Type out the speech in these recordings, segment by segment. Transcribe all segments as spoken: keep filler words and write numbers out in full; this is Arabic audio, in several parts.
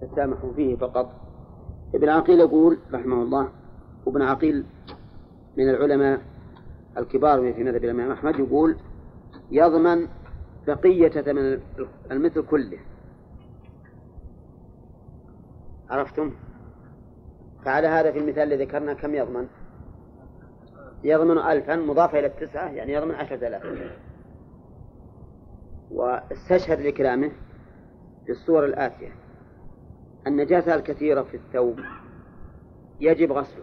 التسامح فيه فقط. ابن عقيل يقول رحمه الله، وابن عقيل من العلماء الكبار في مذهب الإمام أحمد، يقول يضمن بقية ثمن المثل كله. عرفتم؟ فعلى هذا في المثال الذي ذكرنا كم يضمن؟ يضمن ألفا مضافة إلى التسعة، يعني يضمن عشرة آلاف. واستشهد لكلامه في الصور الآتية: النجاسة الكثيرة في الثوب يجب غسله،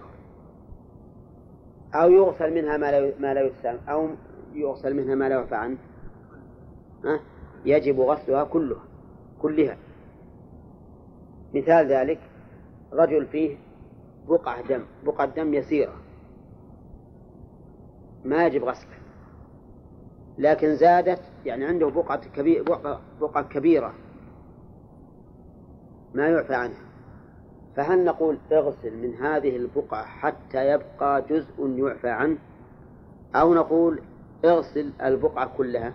أو يغسل منها ما لا يستعمل، أو يغسل منها ما لا يعفى عنه، أه؟ يجب غسلها كلها كلها. مثال ذلك رجل فيه بقعة دم بقعة دم يسيرة ما يجب غسله، لكن زادت، يعني عنده بقعة كبيرة بقعة, بقعة كبيرة ما يعفى عنها، فهل نقول اغسل من هذه البقعة حتى يبقى جزء يعفى عنه، أو نقول اغسل البقعة كلها؟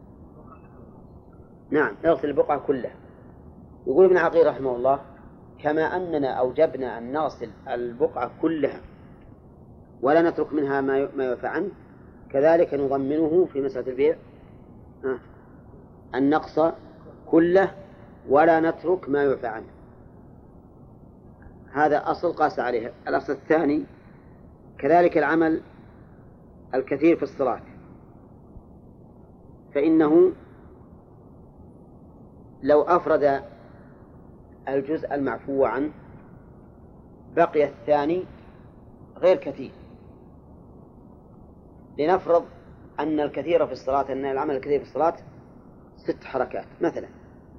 نعم، اغسل البقعة كلها. يقول ابن عقيل رحمه الله: كما أننا أوجبنا أن نغسل البقعة كلها ولا نترك منها ما يعفى عنه، كذلك نضمنه في مسألة البيع النقص كله ولا نترك ما يعفى عنه. هذا أصل قاس عليه. الأصل الثاني كذلك العمل الكثير في الصلاة، فإنه لو أفرد الجزء المعفو عنه بقي الثاني غير كثير. لنفرض أن الكثير في الصلاة أن العمل الكثير في الصلاة ست حركات مثلا،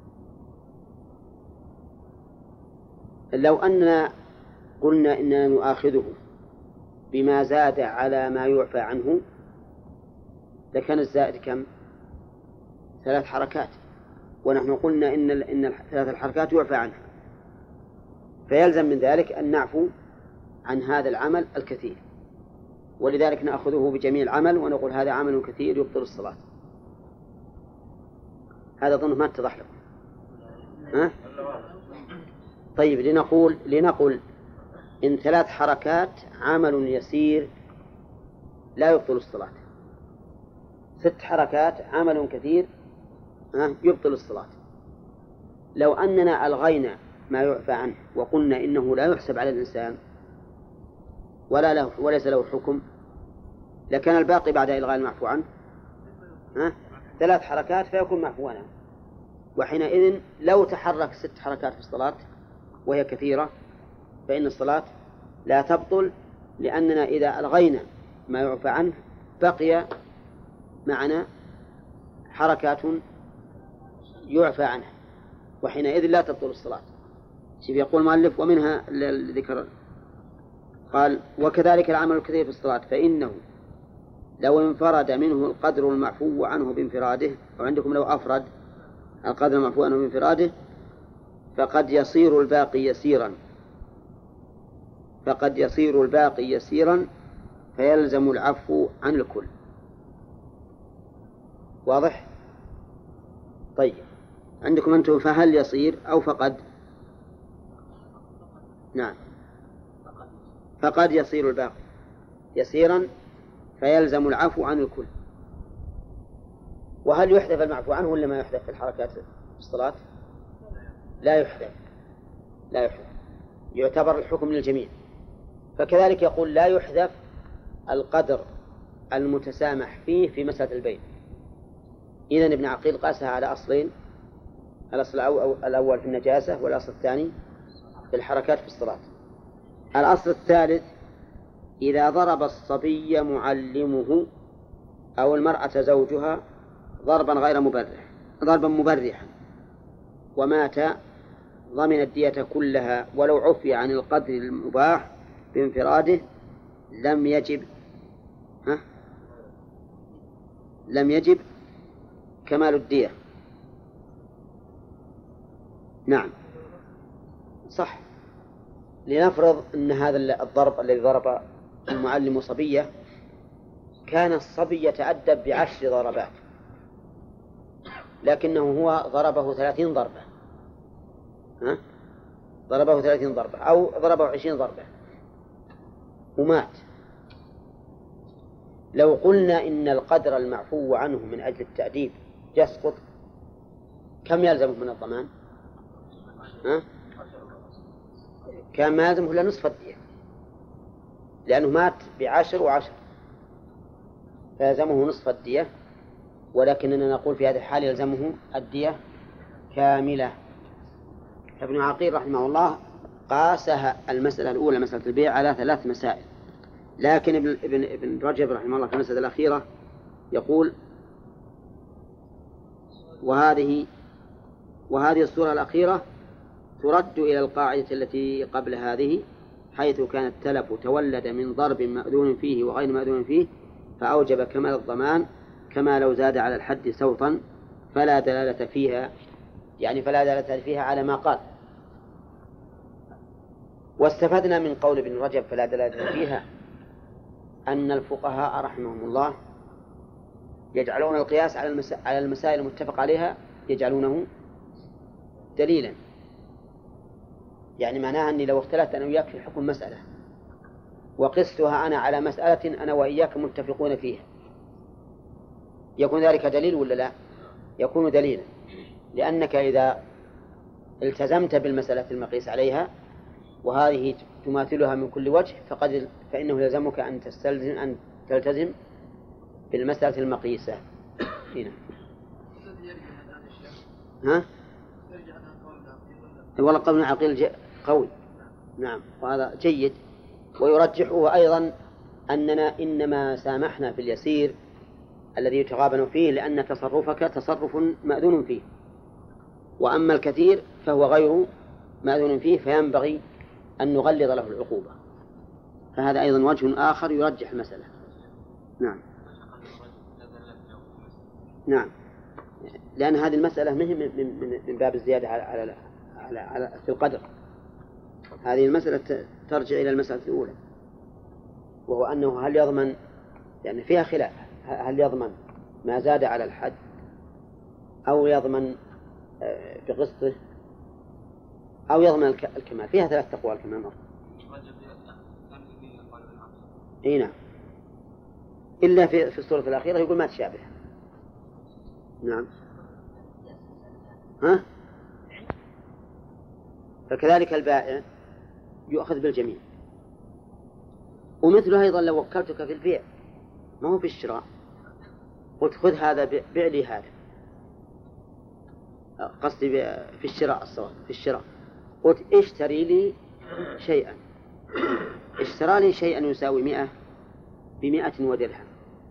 لو أننا قلنا إننا نؤاخذه بما زاد على ما يعفى عنه لكان الزائد كم؟ ثلاث حركات، ونحن قلنا إن إن ثلاث الحركات يعفى عنها، فيلزم من ذلك أن نعفو عن هذا العمل الكثير، ولذلك نأخذه بجميع العمل ونقول هذا عمل كثير يبطل الصلاة. هذا ظنه ما اتضح لكم؟ ها؟ طيب، لنقول لنقول إن ثلاث حركات عمل يسير لا يبطل الصلاة، ست حركات عمل كثير يبطل الصلاة. لو أننا ألغينا ما يعفى عنه وقلنا إنه لا يحسب على الإنسان ولا له وليس له حكم، لكان الباقي بعد إلغاء المعفو عنه ها؟ ثلاث حركات فيكون معفوا عنه. وحينئذ لو تحرك ست حركات في الصلاة وهي كثيرة فإن الصلاة لا تبطل، لأننا إذا ألغينا ما يعفى عنه بقي معنا حركات يعفى عنها، وحينئذ لا تبطل الصلاة. شوف يقول المؤلف: ومنها الذكر، قال: وكذلك العمل الكثير في الصلاة فإنه لو انفرد منه القدر المعفو عنه بانفراده، أو عندكم لو أفرد القدر المعفو عنه بانفراده فقد يصير الباقي يسيرا فقد يصير الباقي يسيرا فيلزم العفو عن الكل. واضح؟ طيب، عندكم أنتم فهل يصير أو فقد؟ نعم، فقد يصير الباقي يسيرا فيلزم العفو عن الكل. وهل يحذف المعفو عنه ولا ما يحذف في الحركات في الصلاة؟ لا يحذف لا يحذف يعتبر الحكم للجميع. فكذلك يقول لا يحذف القدر المتسامح فيه في مسألة البيع. إذن ابن عقيل قاسها على أصلين: الأصل الأول في النجاسة، والأصل الثاني في الحركات في الصلاة. الأصل الثالث: إذا ضرب الصبي معلمه أو المرأة زوجها ضربا غير مبرح ضربا مبرحا ومات ضمن الدية كلها ولو عفي عن القدر المباح بانفراده لم يجب ها؟ لم يجب كمال الدية. نعم صح. لنفرض أن هذا الضرب الذي ضرب المعلم صبية كان الصبي يتأدب بعشر ضربات، لكنه هو ضربه ثلاثين ضربة، ها؟ ضربه ثلاثين ضربة أو ضربه عشرين ضربة ومات، لو قلنا إن القدر المعفو عنه من أجل التأديب يسقط، كم يلزمه من الضمان؟ ها؟ كان ما يلزمه إلا نصف الدية، لأنه مات بعشر وعشر فيلزمه نصف الدية، ولكننا نقول في هذه الحال يلزمه الدية كاملة. ابن عقيل رحمه الله قاسها المسألة الأولى مسألة البيع على ثلاث مسائل، لكن ابن, ابن, ابن رجب رحمه الله في المسألة الأخيرة يقول وهذه وهذه الصورة الأخيرة ترد إلى القاعدة التي قبل هذه، حيث كان التلف تولد من ضرب مأذون فيه وغير مأذون فيه فأوجب كمال الضمان كما لو زاد على الحد سوطا فلا دلالة فيها، يعني فلا دلالة فيها على ما قال. واستفدنا من قول ابن رجب فلا دلالة فيها أن الفقهاء رحمهم الله يجعلون القياس على المسائل المتفق عليها يجعلونه دليلا، يعني معناها أني لو اختلفت أنا وإياك في حكم مسألة وقستها أنا على مسألة أنا وإياك متفقون فيها يكون ذلك دليل ولا لا؟ يكون دليلا، لأنك إذا التزمت بالمسألة المقيس عليها وهذه تماثلها من كل وجه فقد فإنه يلزمك أن تستلزم أن تلتزم بالمسألة المقيسة هنا. ها؟ والله قول عقيل قوي، نعم، وهذا جيد. ويرجحه أيضا أننا إنما سامحنا في اليسير الذي يتغابن فيه لأن تصرفك تصرف مأذون فيه، وأما الكثير فهو غير مأذون فيه فينبغي أن نغلظ له العقوبة، فهذا أيضا وجه آخر يرجح المسألة. نعم نعم، لأن هذه المسألة مهم من, من باب الزيادة على, على, على, على في القدر. هذه المسألة ترجع إلى المسألة الأولى، وهو أنه هل يضمن، يعني فيها خلاف، هل يضمن ما زاد على الحد أو يضمن بقسطه أو يضمن الكمال، فيها ثلاث أقوال كما مر. إيه نعم، إلا في في السورة الأخيرة يقول ما تشابه. نعم، ها؟ فكذلك البائع يؤخذ بالجميع، ومثله أيضا لو وكلتك في البيع ما هو في الشراء، قلت خذ هذا بيع لي هذا، قصدي في الشراء الصواب في الشراء، قلت اشتري لي شيئا، اشترى لي شيئا يساوي مئة بمئة ودرهم،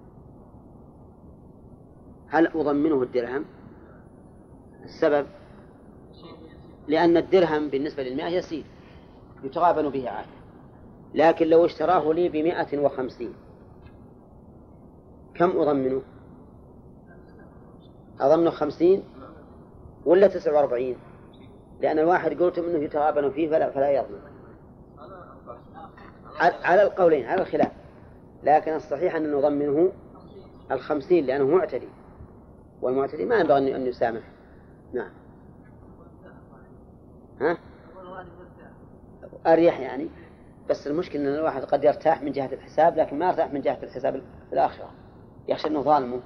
هل أضمنه الدرهم؟ السبب لأن الدرهم بالنسبة للمئة يسير يتغابن به عادة، لكن لو اشتراه لي بمئة وخمسين كم أضمنه؟ أضمنه خمسين ولا تسعة وأربعين؟ لأن الواحد قلت منه يتغابن فيه فلا, فلا يضمن، على القولين على الخلاف، لكن الصحيح أن نضمنه الخمسين لأنه معتدي، والمعتدي ما ينبغي أن يسامح. نعم، ها؟ أريح يعني، بس المشكلة أن الواحد قد يرتاح من جهة الحساب لكن ما يرتاح من جهة الحساب الآخرة، يخشى أنه ظالمه،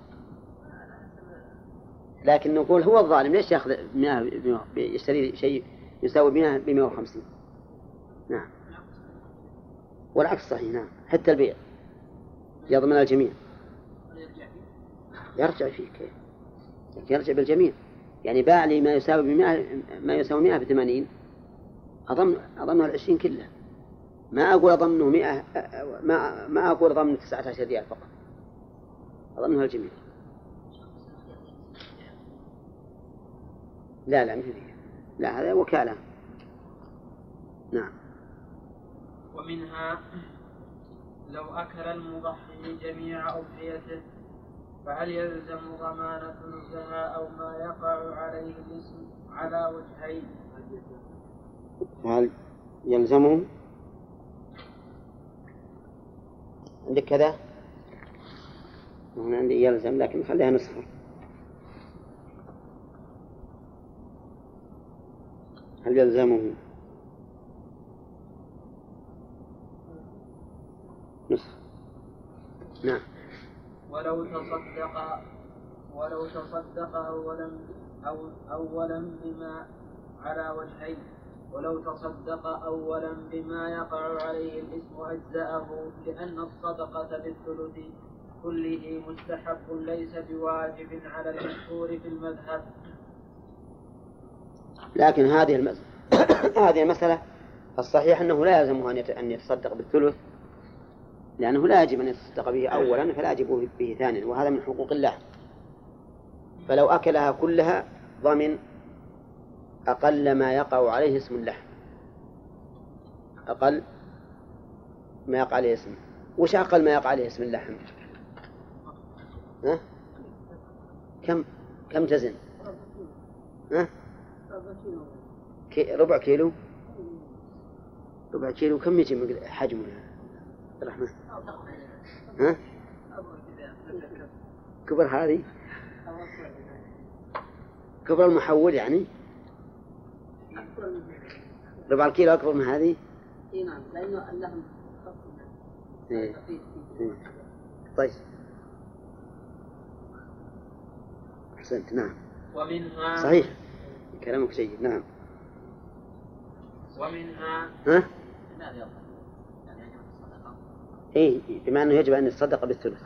لكن نقول هو الظالم ليش يأخذ يشتري شيء يساوي مئة بمئة وخمسين؟ نعم، والعكس صحيح. نعم، حتى البيع يضمن الجميع، يرجع فيه كيف؟ يرجع بالجميع، يعني باع لي ما يساوي بمئة ما يساوي مئة بثمانين أضمن أضمنه العشرين كله، ما أقول أضمنه مئة، ما ما أقول أضمنه تسعة عشر ريال فقط، أضمنه الجميع. لا لا مثل لا، هذا وكالة. نعم. ومنها لو أكل المضحي جميع أضحيته فهل يلزم ضمانة نزهة أو ما يقع عليه الاسم على وجهين؟ هل يلزمه عندك كذا؟ هنا عندي يلزم لكن خليها نسخة. هل يلزمه نعم. ولو تصدق ولو تصدق أولا أو أولا بما على وجهين، ولو تصدق أولا بما يقع عليه الإثم أجزأه، لأن الصدقة بالثلث كله مستحب ليس بواجب على المشهور في المذهب. لكن هذه المسألة هذه المسألة الصحيح أنه لا يلزمه أن يتصدق بالثلث، لأنه لا يجب أن يتصدق به أولا فلا يجب به ثانيا، وهذا من حقوق الله. فلو أكلها كلها ضمن أقل ما يقع عليه اسم اللحم، أقل ما يقع عليه اسم. وش أقل ما يقع عليه اسم اللحم؟ ها؟ كم كم تزن؟ ها؟ كي... ربع كيلو. ربع كيلو كم يجي حجمه عبد الرحمن؟ ها؟ كبر هذه؟ كبر المحول يعني؟ ربع الكيلو أكبر من هذه؟ اي نعم، لأنه اللحم إيه. إيه. طيب أحسنت. نعم ومنها صحيح كلامك جيد. نعم. ومنها ها؟ إيه بما أنه يجب أن يتصدق بالثلث.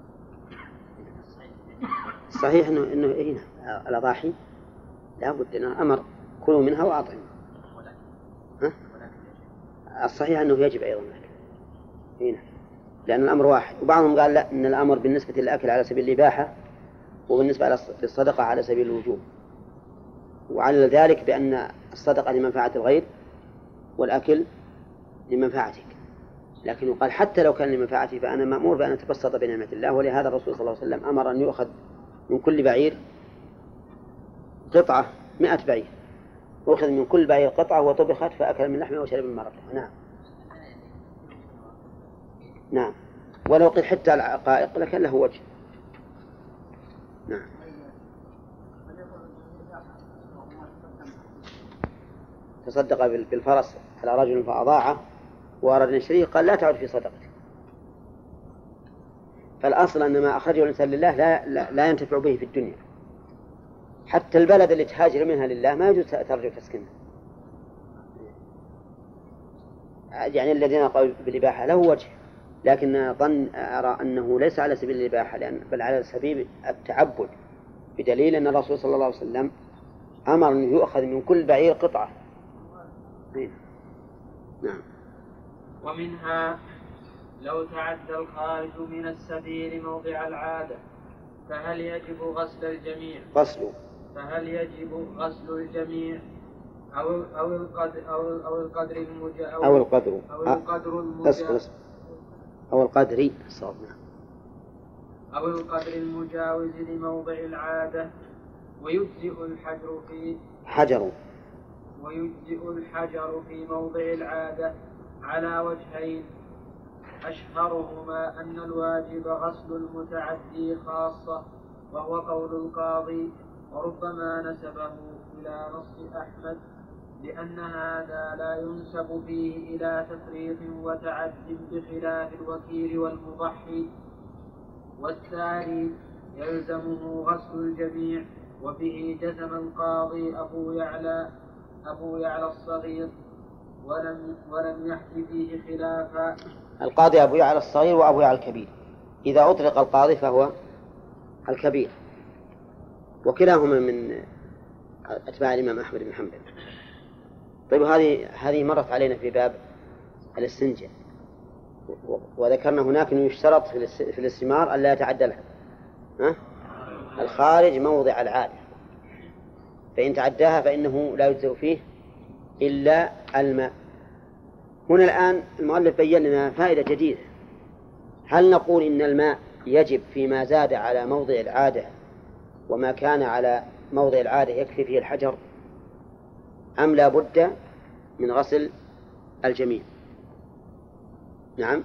صحيح أنه إنه إيه الأضاحي لا بد أنه أمر كلوا منها وأطعموا. ها؟ الصحيح أنه يجب أيضا هنا، لأن الأمر واحد. وبعضهم قال لا، أن الأمر بالنسبة للأكل على سبيل الإباحة، وبالنسبة للصدقة على سبيل الوجوب، وعلى ذلك بأن الصدقة لمنفعة الغير والأكل لمنفعتك. لكن يقال حتى لو كان لمنفعتي فأنا مأمور بأن أتبسط بنعمة الله. ولهذا الرسول صلى الله عليه وسلم أمر أن يؤخذ من كل بعير قطعة مئة بعير، وأخذ من كل بعير قطعة وطبخت فأكل من لحمه وشرب من مرقه. نعم. نعم. ولو قد حتى العقائق لكان له وجه. نعم. تصدق بالفرس على رجل فأضاعه وأراد أن يشتريه، قال لا تعد في صدقته. فالأصل أن ما أخرجه الإنسان لله لا, لا, لا ينتفع به في الدنيا. حتى البلد اللي تهاجر منها لله ما يجوز ترجع تسكنها. يعني الذين قالوا بالإباحة له وجه، لكن ظن أرى أنه ليس على سبيل الإباحة، لأن بل على سبيل التعبد، بدليل أن الرسول صلى الله عليه وسلم أمر أن يؤخذ من كل بعير قطعة. نعم. ومنها لو تعدى الخارج من السبيل موضع العادة فهل يجب غسل الجميع؟ غسل فهل يجب غسل الجميع أو أو القدر أو أو القدر المجا أو القدر أو القدر المجا أو القدر صوبنا أو القدر المجاوز لموضع العادة، ويجزئ الحجر في حجر ويجزئ الحجر في موضع العادة على وجهين، أشهرهما أن الواجب غسل المتعدي خاصة، وهو قول القاضي، وربما نسبه إلى نص أحمد، لأن هذا لا ينسب فيه إلى تفريط وتعد بخلاف الوكيل والمضحي. والثاني يلزمه غسل الجميع، وبه جزم القاضي أبو يعلى أبو يعلى الصغير، ولم ولم يحكي فيه خلافا. القاضي أبو يعلى الصغير وأبو يعلى الكبير، إذا أطلق القاضي فهو الكبير، وكلاهما من أتباع الإمام أحمد بن حنبل. طيب هذه هذه مرت علينا في باب الاستنجاء، وذكرنا هناك أنه يشترط في الاستمار ألا يتعدى لها الخارج موضع العادة، فإن تعداها فإنه لا يجزئ فيه إلا الماء. هنا الآن المؤلف بيّن لنا فائدة جديدة. هل نقول إن الماء يجب فيما زاد على موضع العادة، وما كان على موضع العادة يكفي فيه الحجر، أم لا بد من غسل الجميع؟ نعم،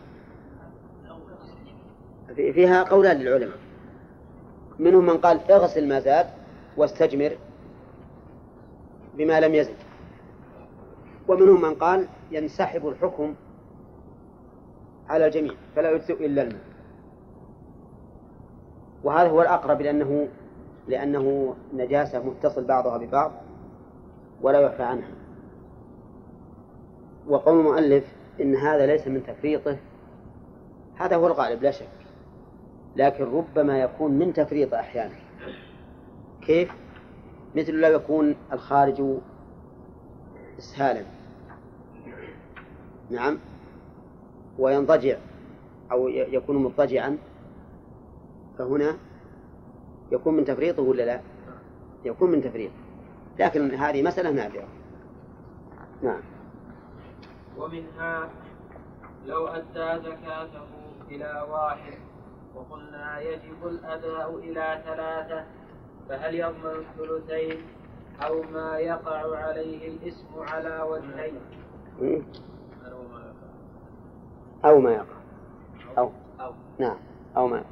فيها قولان للعلماء، منهم من قال اغسل ما زاد واستجمر بما لم يزد، ومنهم من قال ينسحب الحكم على الجميع فلا يجزئ إلا الماء. وهذا هو الأقرب لأنه لأنه نجاسة متصل بعضها ببعض ولا يعفى عنها. وقول المؤلف إن هذا ليس من تفريطه هذا هو الغالب لا شك، لكن ربما يكون من تفريط أحيانا. كيف؟ مثل لو يكون الخارج إسهالا، نعم، وينضجع أو يكون مضطجعا، فهنا يكون من تفريطه ولا لا؟ يكون من تفريطه، لكن هذه مسألة نادرة. نعم. ومنها لو أدى زكاته إلى واحد وقلنا يجب الأداء إلى ثلاثة، فهل يضمن الثلثين أو ما يقع عليه الاسم على وجهين؟ أو ما يقع أو, أو. نعم أو ما يقع.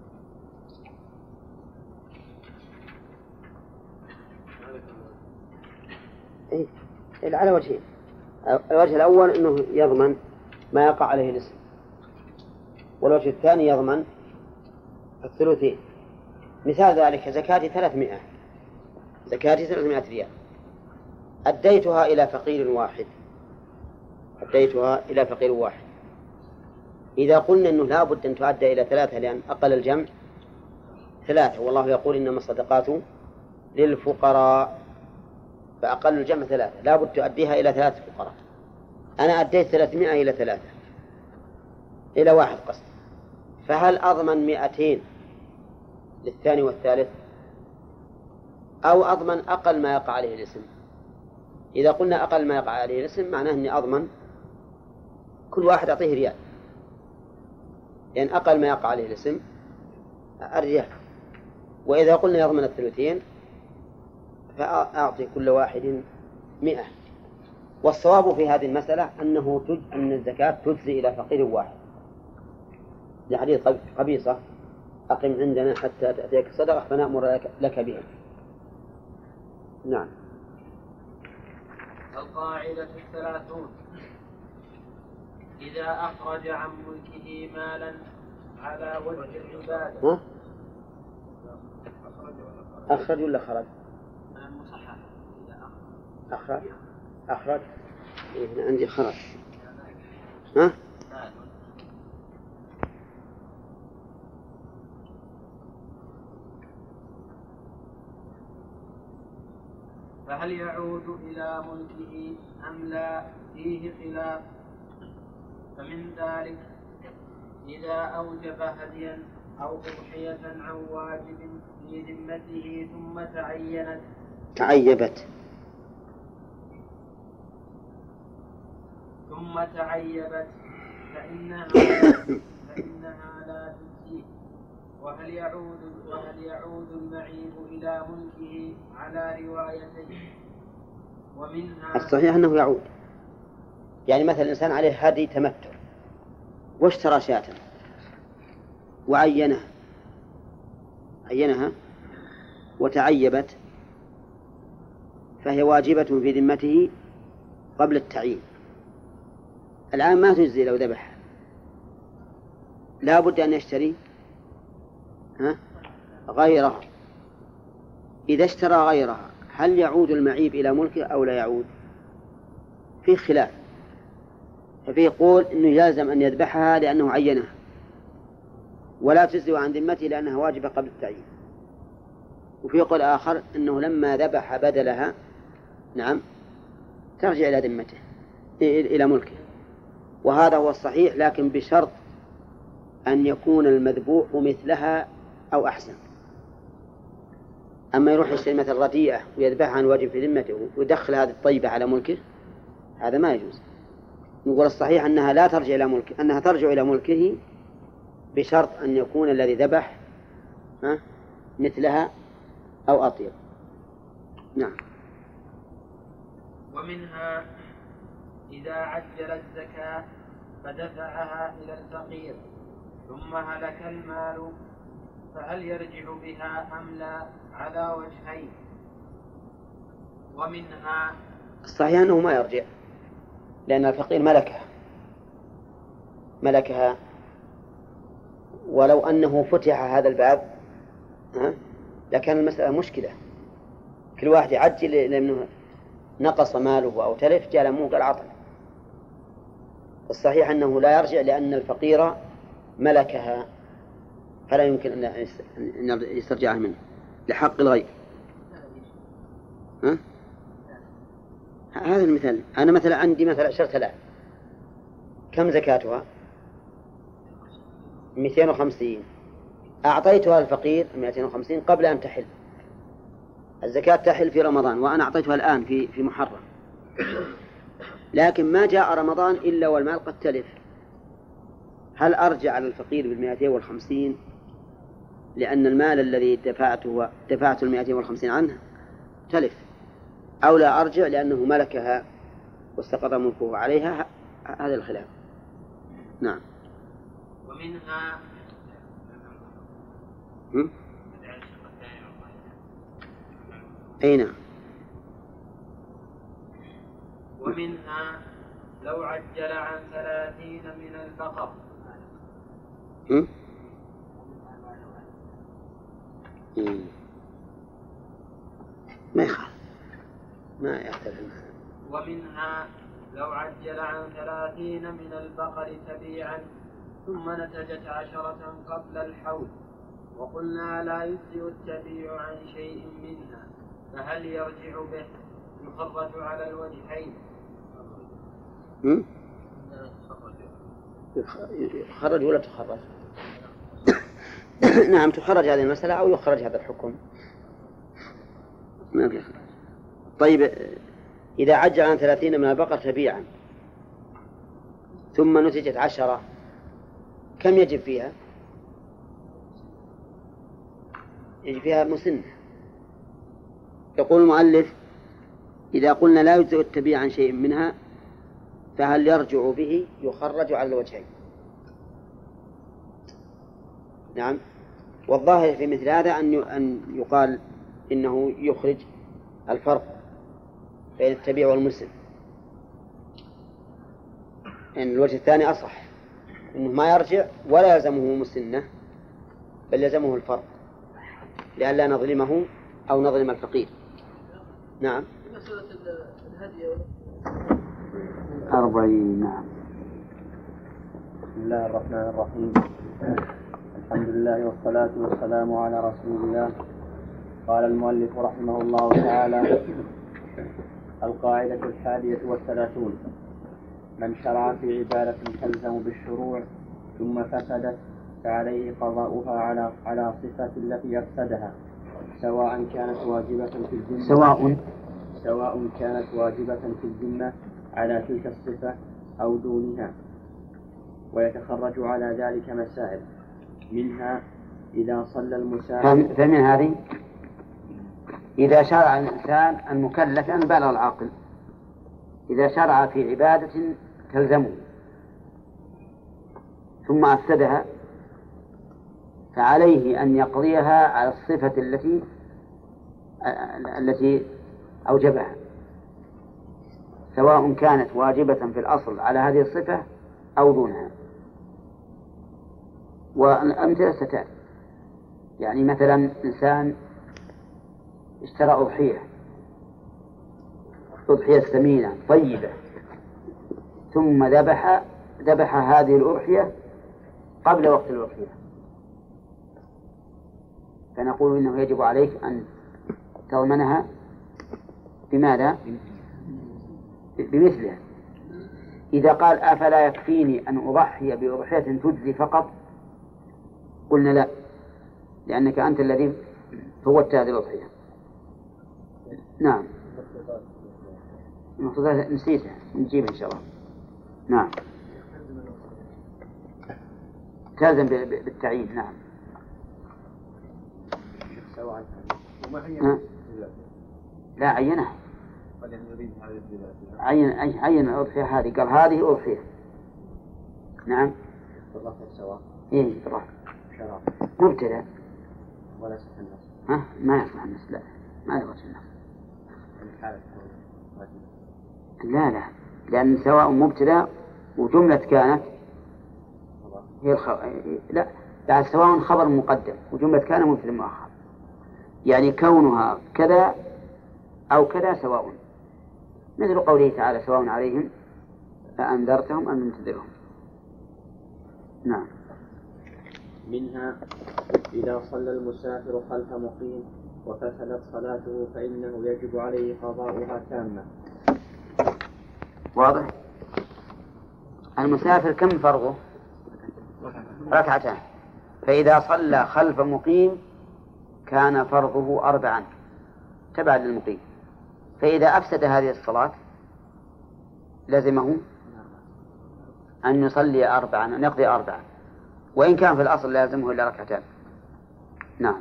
إيه على وجهين. الوجه الأول أنه يضمن ما يقع عليه الاسم، والوجه الثاني يضمن الثلثين. مثال ذلك زكاة ثلاثمائة زكاة ثلاثمائة ريال أديتها إلى فقير واحد أديتها إلى فقير واحد إذا قلنا أنه لا بد أن تؤدى إلى ثلاثة لأن أقل الجمع ثلاثة، والله يقول إنما الصدقات للفقراء، فأقل الجمع ثلاثة، لا بد تؤديها إلى ثلاثة فقراء. أنا أديت ثلاثمائة إلى ثلاثة إلى واحد قصد، فهل أضمن مئتين للثاني والثالث أو أضمن أقل ما يقع عليه الاسم؟ إذا قلنا أقل ما يقع عليه الاسم معناه أني أضمن كل واحد أعطيه ريال، لأن يعني أقل ما يقع عليه الاسم الريال. وإذا قلنا يضمن الثلثين فأعطي كل واحد مئة. والصواب في هذه المسألة أنه تج... أن الزكاة تجزي إلى فقير واحد، لحديث قبيصة أقم عندنا حتى تأتيك الصدقة فنأمر لك, لك بها. نعم. القاعدة الثلاثون: إذا أخرج عن ملكه مالا على وجه العبادة. ها؟ أخرج ولا خرج؟ أخرج أخرج إيه هنا عندي خرج. ها؟ فهل يعود إلى ملكه أم لا؟ فيه خلاف. فمن ذلك إذا أوجب هديا أو أضحية عن واجب في ذمته ثم تعينت تعيبت ثم تعيبت فإنها فإنها لا تجزيه. وهل يعود وهل يعود المعيب إلى ملكه على روايتين؟ ومنها الصحيح أنه يعود. يعني مثلا الإنسان عليه هدي تمتع واشترى شاة وعينها عينها وتعيبت فهي واجبة في ذمته قبل التعيين. الآن ما تجزي لو ذبح، لا بد أن يشتري ها غيرها. إذا اشترى غيرها هل يعود المعيب إلى ملكه أو لا يعود؟ في خلاف. ففي يقول إنه يلزم أن يذبحها لأنه عينها، ولا تجزي عن ذمته لأنها واجبة قبل التعيين. وفي يقول آخر إنه لما ذبح بدلها نعم ترجع إلى ذمته إلى ملكه. وهذا هو الصحيح، لكن بشرط أن يكون المذبوح مثلها أو أحسن. أما يروح يشتري مثل رديئة ويذبحها عن واجب في ذمته ويدخل هذه الطيبة على ملكه، هذا ما يجوز. نقول الصحيح أنها لا ترجع إلى ملكه، أنها ترجع إلى ملكه بشرط أن يكون الذي ذبح مثلها أو أطيب. نعم. ومنها إذا عجل الزكاة فدفعها إلى الفقير ثم هلك المال فهل يرجع بها أم لا؟ على وجهين. ومنها الصحيح أنه ما يرجع، لأن الفقير ملكها ملكها ولو أنه فتح هذا الباب ها؟ لكن المسألة مشكلة، كل واحد يعجل لأنه نقص ماله أو تلف جاء مو قال عطل. الصحيح أنه لا يرجع لأن الفقير ملكها فلا يمكن أن يسترجعها منه لحق الغير. ها؟ هذا المثال. أنا مثلا عندي مثلا عشرة آلاف، كم زكاتها؟ مئتين وخمسين. أعطيتها الفقير مئتين وخمسين قبل أن تحل. الزكاة تحل في رمضان وأنا أعطيتها الآن في في محرم، لكن ما جاء رمضان إلا والمال قد تلف. هل أرجع على الفقير بالمئتين والخمسين لأن المال الذي دفعته دفعت المئتين والخمسين عنه تلف، أو لا أرجع لأنه ملكها واستقر ملكه عليها؟ هذا الخلاف. نعم. ومنها هم؟ أي نعم. ومنها لو عجل عن ثلاثين من البقر. هم؟ ما يخالف، ما يختلف. ومنها لو عجل عن ثلاثين من البقر تبيعا ثم نتجت عشرة قبل الحول وقلنا لا يجزئ التبيع عن شيء منها، فهل يرجع به؟ يخرج على الوجهين. هم؟ يخرج ولا تخرج؟ نعم تخرج هذه المسألة أو يخرج هذا الحكم. ما في. طيب إذا عجل عن ثلاثين من البقر تبيعا ثم نتجت عشرة كم يجب فيها؟ يجب فيها مسنة. يقول المؤلف إذا قلنا لا يجزئ التبيع عن شيء منها فهل يرجع به؟ يخرج على الوجهين. نعم. والظاهر في مثل هذا أن يقال إنه يخرج الفرق بين التبيع والمسن. إن الوجه الثاني أصح، إنه ما يرجع ولا يلزمه مسنة بل يلزمه الفرق لئلا نظلمه أو نظلم الفقير. نعم. أربعين. نعم. بسم الله الرحمن الرحيم. الحمد لله والصلاة والسلام على رسول الله. قال المؤلف رحمه الله تعالى: القاعدة الحادية والثلاثون: من شرع في عبادة تلزم بالشروع ثم فسدت فعليه قضاؤها على على صفة التي أفسدها، سواء كانت واجبة في الذمة سواء سواء كانت واجبة في الذمة على تلك الصفة أو دونها. ويتخرج على ذلك مسائل، منها إذا صلى المسافر. فمن هذه إذا شرع الإنسان المكلف أن بالغ العاقل إذا شرع في عبادة تلزمه ثم أفسدها فعليه أن يقضيها على الصفة التي التي أوجبها، سواء كانت واجبة في الأصل على هذه الصفة أو دونها. والأمثلة ستأتي. يعني مثلا إنسان اشترى أضحية أضحية ثمينة طيبة ثم ذبح ذبح هذه الأضحية قبل وقت الأضحية، فنقول إنه يجب عليك أن تضمنها بماذا؟ بمثلها. إذا قال أفلا يكفيني أن أضحي بأضحية تجزي فقط، قلنا لا، لأنك أنت الذي فوتت هذه الأضحية. نعم. نسيتها نجيب إن شاء الله. نعم. تلزم بالتعيين. نعم. لا عينها. عين عين الأضحية هذه، قال هذه أضحية. نعم. إيه بالراحة. مبتدأ ولا يصح النص. ها ما يصح النص. لا ما يصح النص. لا لا لأن سواء مبتدأ وجملة كانت هي الخ... لا بعد سواء خبر مقدم وجملة كان مبتدأ مؤخر. يعني كونها كذا أو كذا سواء، مثل قوله تعالى سواء عليهم أأنذرتهم أم لم تنذرهم. نعم. منها إذا صلى المسافر خلف مقيم وفسدت صلاته فإنه يجب عليه قضاؤها تامة. واضح؟ المسافر كم فرضه؟ ركعتان. فإذا صلى خلف مقيم كان فرضه أربعا تبعا للمقيم، فإذا أفسد هذه الصلاة لزمه أن يصلي أربعا، أن يقضي أربعا، وإن كان في الأصل لا يلزمه إلا ركعتان. نعم.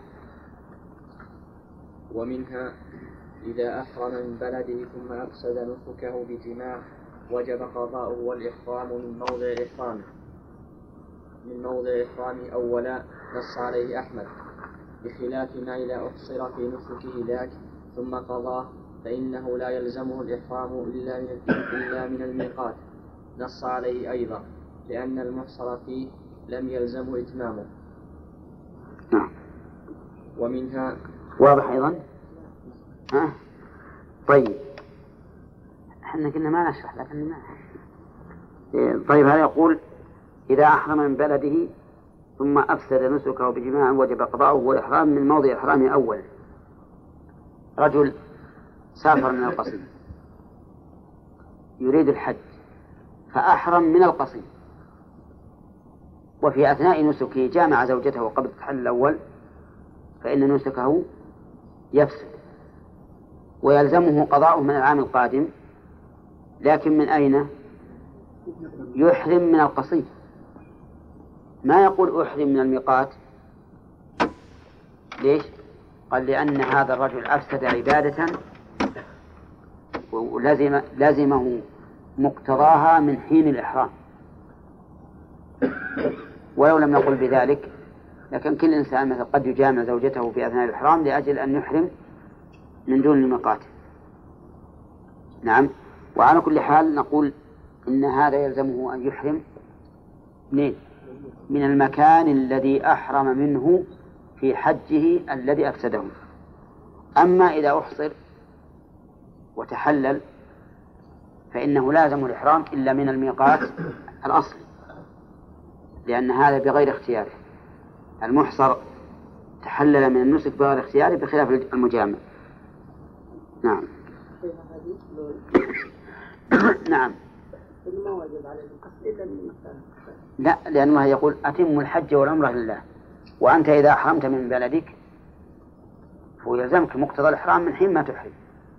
ومنها إذا أحرم من بلده ثم أفسد نسكه بجماع وجب قضاؤه والإحرام من موضع إحرامه من موضع إحرامه أولا، نص عليه أحمد، بخلاف ما إذا أحصر في نسكه ذاك ثم قضاه فإنه لا يلزمه الإحرام إلا من إلا من الميقات، نص عليه أيضا لأن المحصر فيه لم يلزمه إتمامه. نعم. ومنها واضح أيضا؟ ها؟ طيب احنا كنا ما نشرح لكن ما طيب هذا يقول إذا أحرم من بلده ثم أفسد نسكه بجماع وجب قضاؤه والإحرام من موضع إحرامه أولا. رجل سافر من القصيم يريد الحج فأحرم من القصيم، وفي أثناء نسكه جامع زوجته قبل التحلل الأول، فإن نسكه يفسد ويلزمه قضاؤه من العام القادم، لكن من أين؟ يحرم من القصيم، ما يقول أحرم من الميقات. ليش؟ قال لأن هذا الرجل أفسد عبادة ولازم لازمه مقتضاها من حين الإحرام، ولو لم نقل بذلك لكن كل إنسان مثل قد يجامع زوجته في أثناء الإحرام لأجل أن يحرم من دون الميقات. نعم. وعلى كل حال نقول إن هذا يلزمه أن يحرم منين؟ من المكان الذي أحرم منه في حجه الذي أفسده. أما إذا أحصر وتحلل فإنه لازم الإحرام إلا من الميقات الأصلي، لأن هذا بغير اختياره. المحصر تحلل من النسك بغير اختياره بخلاف المجامع. نعم. نعم. لا، لأن الله يقول أتم الحج والعمرة لله، وأنت إذا أحرمت من بلدك فيلزمك مقتضى الإحرام من حين ما تحرم.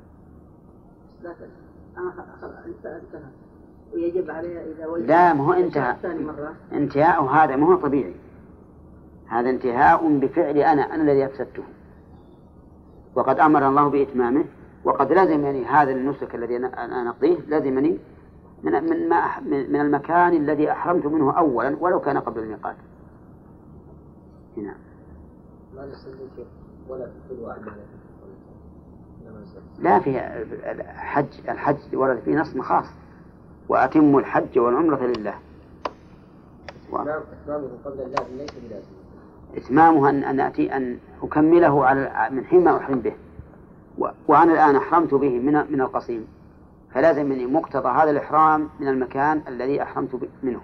ويجب عليها إذا وجد. لا، ما هو انتهى. انتهاء هذا ما هو طبيعي، هذا انتهاء بفعل أنا أنا الذي أفسدته، وقد أمر الله بإتمامه، وقد لازمني هذا النسك الذي أنا نقضيه لازمني من من ما من المكان الذي أحرمت منه أولا ولو كان قبل الميقات. هنا. لا، في الحج الحج ورد فيه نص خاص وأتم الحج والعمرة لله. إتمامه قبل اللازم ليس بلازم. إتمامه أن أن أتي أن أكمله على من حين ما أحرم به، وأنا الآن أحرمت به من من القصيم، فلازم مني مقتضى هذا الإحرام من المكان الذي أحرمت منه.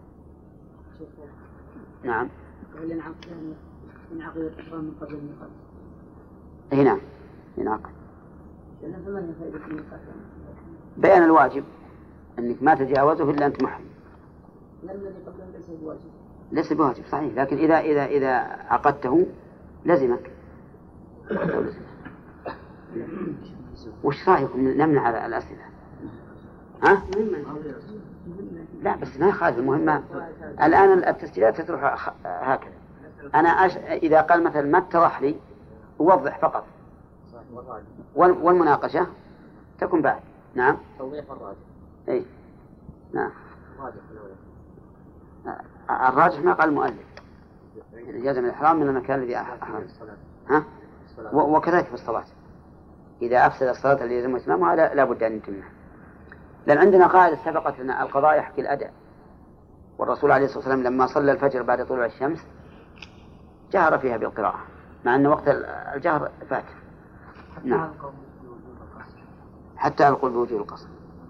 نعم. ينعقد الإحرام من قبل الميقات. هنا ينعقد. بيان الواجب أنك ما تجاوزه إلا أنت محرم. الذي قبله ليس بواجب. ليس بواجب صحيح، لكن إذا إذا إذا عقدته لزمك. وش رأيكم نمنع على الأسئلة؟ ها؟ لا بس ما يخالف، المهمة الآن التسجيلات تروح هكذا. أنا أش... إذا قال مثلا ما اتضح لي أوضح فقط، والمناقشة تكون بعد. نعم. توضيح الراجح. أي نعم. الراجح ما قال المؤلف، يعني يلزم الإحرام من المكان الذي أحرم. ها؟ وكذلك في الصلاة إذا أفسد الصلاة اللي يلزم إتمامها لا بد أن يتمها. لأن عندنا قاعدة سبقت لنا القضاء يحكي الأداء، والرسول عليه الصلاة والسلام لما صلى الفجر بعد طلوع الشمس جهر فيها بالقراءة مع أن وقت الجهر فات. نعم. حتى القول بوجوب القصر،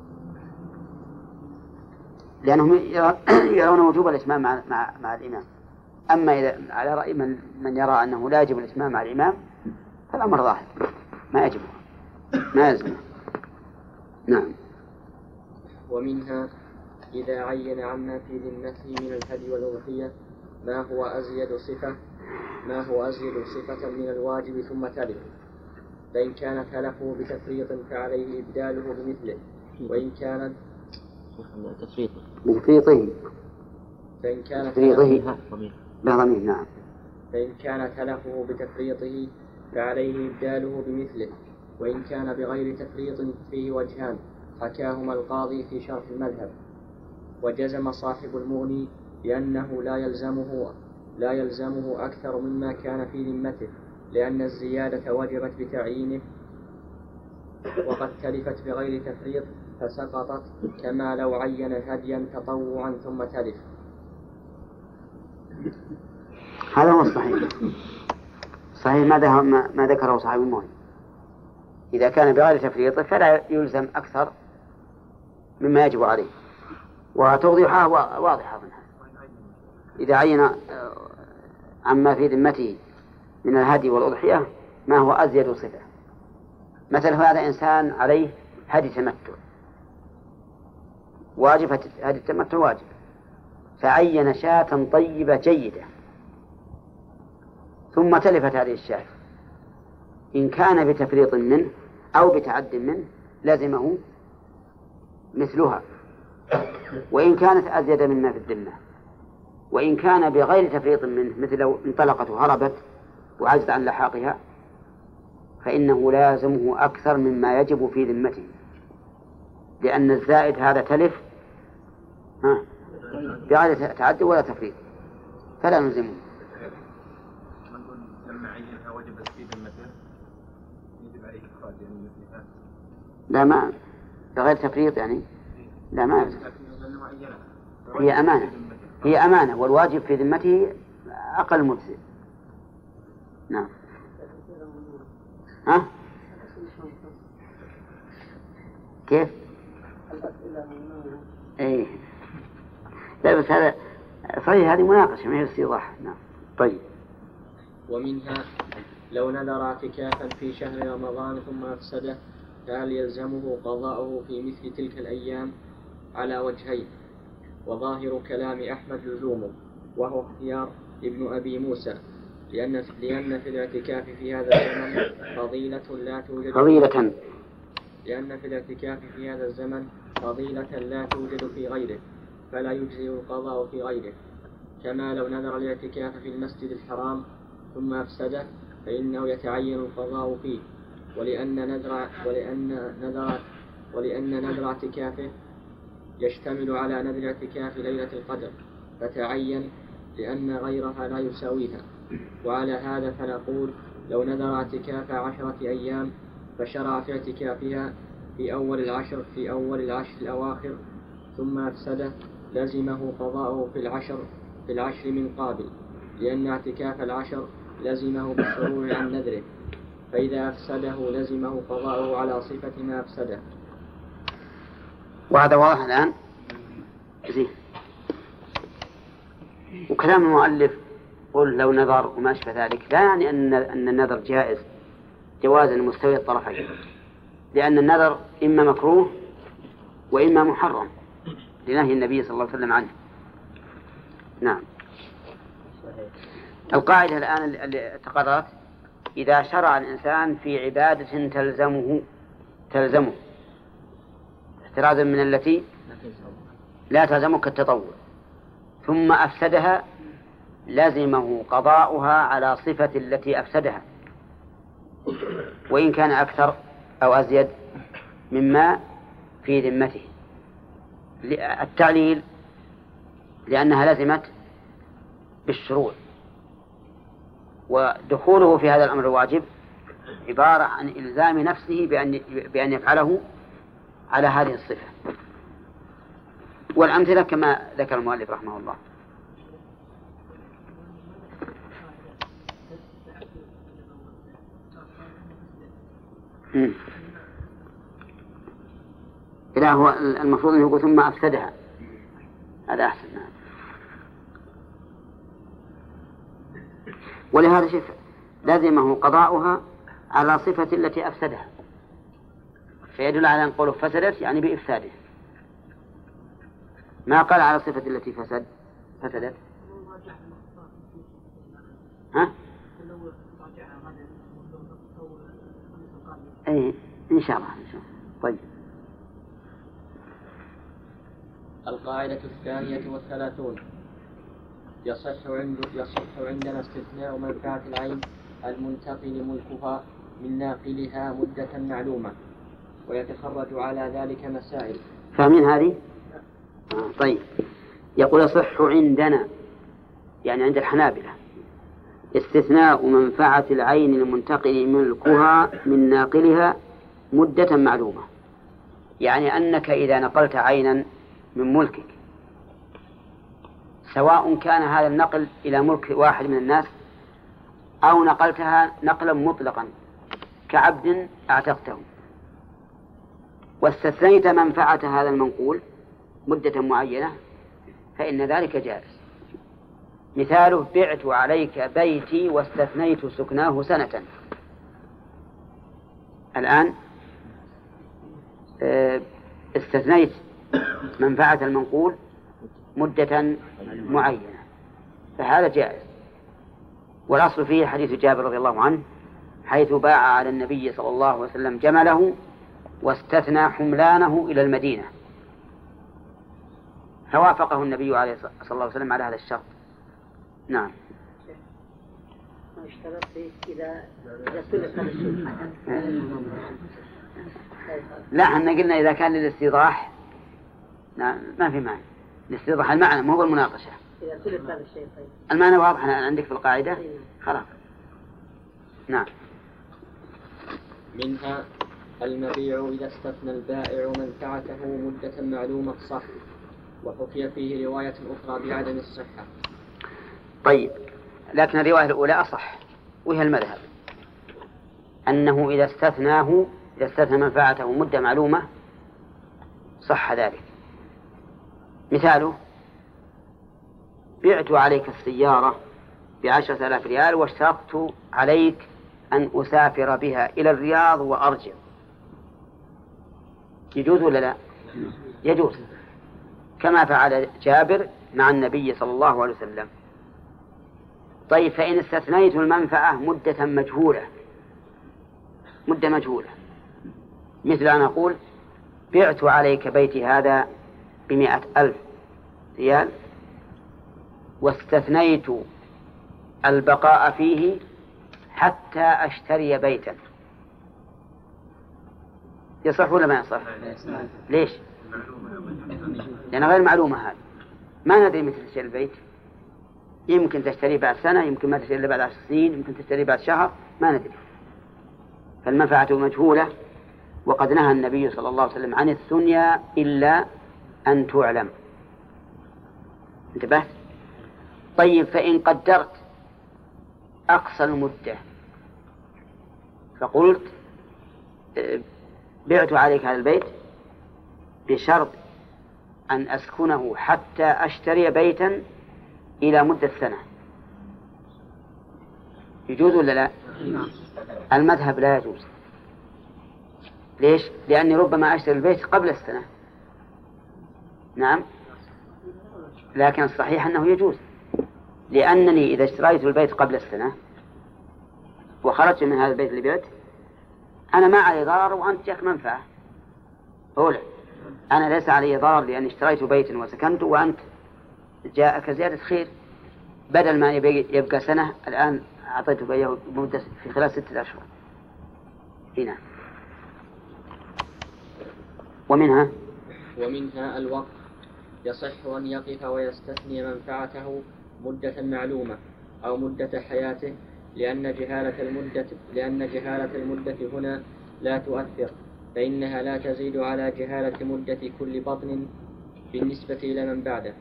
لأنهم يرون وجوب الإتمام مع, مع, مع الإمام. أما إذا على رأي من, من يرى أنه لا يجب الإتمام مع الإمام فالأمر ظاهر، ما يجب، ما يلزم. نعم. ومنها إذا عين عما في ذمته من الهدي والأضحية ما هو أزيد صفة ما هو أزيد صفة من الواجب ثم تلف، فإن كان تلفه بتفريط فعليه إبداله بمثله، وإن كان تفريطه فإن كان تفريطه بضمير نعم فإن كان تلفه بتفريطه فعليه إبداله بمثله، وإن كان بغير تفريط فيه وجهان حكاهما القاضي في شرح المذهب. وجزم صاحب المغني لأنه لا يلزمه لا يلزمه أكثر مما كان في ذمته، لأن الزيادة وجبت بتعيينه، وقد تلفت بغير تفريط فسقطت، كما لو عين هديا تطوعا ثم تلف. هذا هو الصحيح. صحيح ما, ما ذكره صاحب المغني، إذا كان بغير تفريط فلا يلزم أكثر مما يجب عليه، وتوضيحها واضحة منها. إذا عين عما في ذمته من الهدي والأضحية ما هو أزيد صفة، مثلا هذا إنسان عليه هدي تمتع واجب، هدي التمتع واجب، فعين شاة طيبة جيدة ثم تلفت هذه الشاة، إن كان بتفريط منه أو بتعد منه لازمه مثلها، وإن كانت أزيد مما في الذمة. وإن كان بغير تفريط منه، مثل لو انطلقت هربت وعجز عن لحاقها، فإنه لازمه أكثر مما يجب في ذمته، لأن الزائد هذا تلف بغير تعد ولا تفريط، فلا نلزمه. لا ما بغير تفريط يعني لا ما يلزم. هي أمانة هي أمانة والواجب في ذمته أقل مجزئ. نعم. ها؟ كيف؟ إيه لا بس هذا صحيح، هذه مناقشة ما هي استيضاح. نعم. طيب. ومنها لو نذر اعتكافا في شهر رمضان ثم أفسده فهل يلزمه قضاؤه في مثل تلك الأيام؟ على وجهين، وظاهر كلام أحمد لزومه، وهو اختيار ابن أبي موسى، لأن لأن في الاعتكاف في هذا الزمن فضيلة لا توجد فضيلة لأن في الاعتكاف في هذا الزمن فضيلة لا توجد في غيره، فلا يجزئ القضاء في غيره، كما لو نذر الاعتكاف في المسجد الحرام ثم أفسده فإنه يتعين القضاء فيه، ولأن نذر ولأن نذر ولأن نذر اعتكافه يشتمل على نذر اعتكاف ليلة القدر فتعين، لأن غيرها لا يساويها. وعلى هذا فنقول لو نذر اعتكاف عشرة أيام فشرع في اعتكافها في أول العشر في أول العشر الأواخر ثم أفسده لزمه قضاؤه في العشر في العشر من قابل، لأن اعتكاف العشر لزمه بالشروع عن نذره، فإذا أفسده لزمه قضاؤه على صفة ما أفسده. وهذا واضح الآن زين. وكلام المؤلف قل لو نذر وما أشبه ذلك لا يعني أن أن النذر جائز جوازا مستوي الطرفين، لأن النذر إما مكروه وإما محرم لنهي النبي صلى الله عليه وسلم عنه. نعم. القاعدة الآن اللي تقررت إذا شرع الإنسان في عبادة تلزمه تلزمه احترازا من التي لا تلزمه كالتطوع ثم أفسدها لزمه قضاؤها على صفة التي أفسدها، وإن كان أكثر أو أزيد مما في ذمته. التعليل لأنها لزمت بالشروع، ودخوله في هذا الأمر الواجب عبارة عن إلزام نفسه بأن بأن يفعله على هذه الصفة. والأمثلة كما ذكر المؤلف رحمه الله. لا، هو المفروض أن يقول ثم أفسدها، هذا أحسن. ولهذا شف لازمه قضاؤها على صفة التي أفسدها، فيدل على أن قوله فسدت يعني بإفساده، ما قال على صفة التي فسد فسدت. ها؟ أي إن شاء الله إن شاء الله. طيب. القاعدة الثانية والثلاثون: يصح عند يصح عندنا استثناء منفعة العين المنتقل ملكها من ناقلها مدة معلومة، ويتخرج على ذلك مسائل. فاهمين هذه؟ آه طيب. يقول يصح عندنا يعني عند الحنابلة استثناء منفعة العين المنتقل ملكها من ناقلها مدة معلومة، يعني أنك إذا نقلت عينا من ملكك، سواء كان هذا النقل إلى ملك واحد من الناس أو نقلتها نقلا مطلقا كعبد اعتقته، واستثنيت منفعة هذا المنقول مدة معينة، فإن ذلك جائز. مثاله: بعت عليك بيتي واستثنيت سكناه سنة. الآن استثنيت منفعة المنقول مدة معينة، فهذا جائز. والأصل فيه حديث جابر رضي الله عنه حيث باع على النبي صلى الله عليه وسلم جمله واستثنى حملانه إلى المدينة، فوافقه النبي عليه صلى الله عليه وسلم على هذا الشرط. نعم. اشترط إذا إذا سلك الشيء. لا، احنا قلنا إذا كان للاستيضاح نعم ما في معنى، الاستيضاح المعنى مو هو المناقشة. إذا سلك هذا الشيء طيب. المعنى واضح عندك في القاعدة؟ خلاص. نعم. منها المبيع إذا استثنى البائع منفعته مدة معلومة صح، وحكي فيه رواية أخرى بعدم الصحة. طيب، لكن الرواية الأولى أصح، وهي المذهب أنه إذا استثناه إذا استثنى منفعته مدة معلومة صح ذلك. مثاله: بعت عليك السيارة بعشرة آلاف ريال واشترطت عليك أن أسافر بها إلى الرياض وأرجع. يجوز ولا لا؟ يجوز، كما فعل جابر مع النبي صلى الله عليه وسلم. طيب، فإن استثنيت المنفعة مدة مجهولة مدة مجهولة مثل أن أقول: بعت عليك بيتي هذا بمئة ألف ريال واستثنيت البقاء فيه حتى أشتري بيتا. يصح ولا ما يصح؟ ليش؟ لأن غير معلومة هذا، ما ندري متى تشتري البيت، يمكن تشتري بعد سنة، يمكن ما تشتري بعد عشر سنين، يمكن تشتري بعد شهر، ما ندري. فالمنفعة مجهولة، وقد نهى النبي صلى الله عليه وسلم عن الثنيا إلا أن تعلم. انتبهت؟ طيب، فإن قدرت أقصى المدة فقلت: بعت عليك هذا البيت بشرط أن أسكنه حتى أشتري بيتا إلى مدة سنة، يجوز ولا لا؟ المذهب لا يجوز. ليش؟ لأني ربما أشتري البيت قبل السنة. نعم، لكن الصحيح أنه يجوز، لأنني إذا اشتريت البيت قبل السنة وخرجت من هذا البيت اللي بعت، أنا ما علي ضرر وأنت جاك منفعة. أولا، أنا ليس علي ضرر لأني اشتريت بيتا وسكنت، وأنت جاءك زيادة خير، بدل ما يبقى سنة الآن أعطيتك إياه مدة في خلال ستة أشهر. هنا. ومنها ومنها الوقف، يصح أن يقف ويستثني منفعته مدة معلومة أو مدة حياته، لأن جهالة المدة لأن جهالة المدة هنا لا تؤثر، فإنها لا تزيد على جهالة مدة كل بطن بالنسبة إلى من بعده.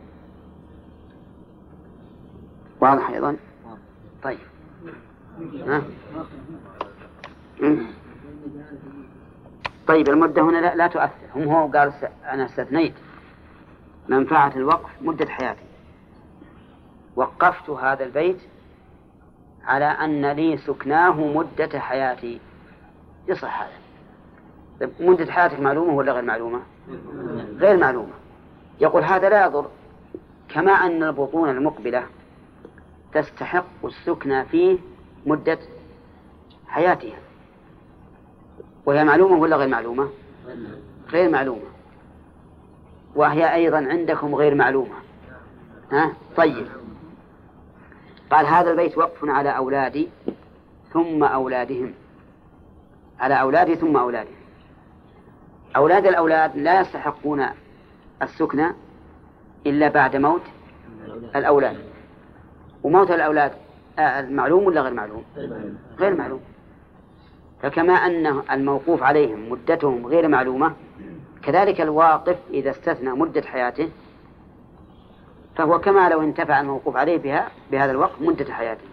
واضح أيضا؟ طيب. ها؟ طيب المدة هنا لا, لا تؤثر. هم هو قال أنا استثنيت منفعة الوقف مدة حياتي، وقفت هذا البيت على أن لي سكناه مدة حياتي، يصح هذا. مدة حياتك معلومة ولا غير معلومة؟ غير معلومة. يقول هذا لا يضر، كما أن البطون المقبلة تستحق السكنى فيه مدة حياتها، وهي معلومة ولا غير معلومة؟ غير معلومة، وهي أيضا عندكم غير معلومة. ها؟ طيب، قال هذا البيت وقف على أولادي ثم أولادهم، على أولادي ثم أولادهم. أولاد الأولاد لا يستحقون السكنى إلا بعد موت الأولاد، وموت الأولاد معلوم ولا غير معلوم؟ غير معلوم. فكما أن الموقوف عليهم مدتهم غير معلومة، كذلك الواقف إذا استثنى مدة حياته فهو كما لو انتفع الموقوف عليه بها بهذا الوقت مدة حياته.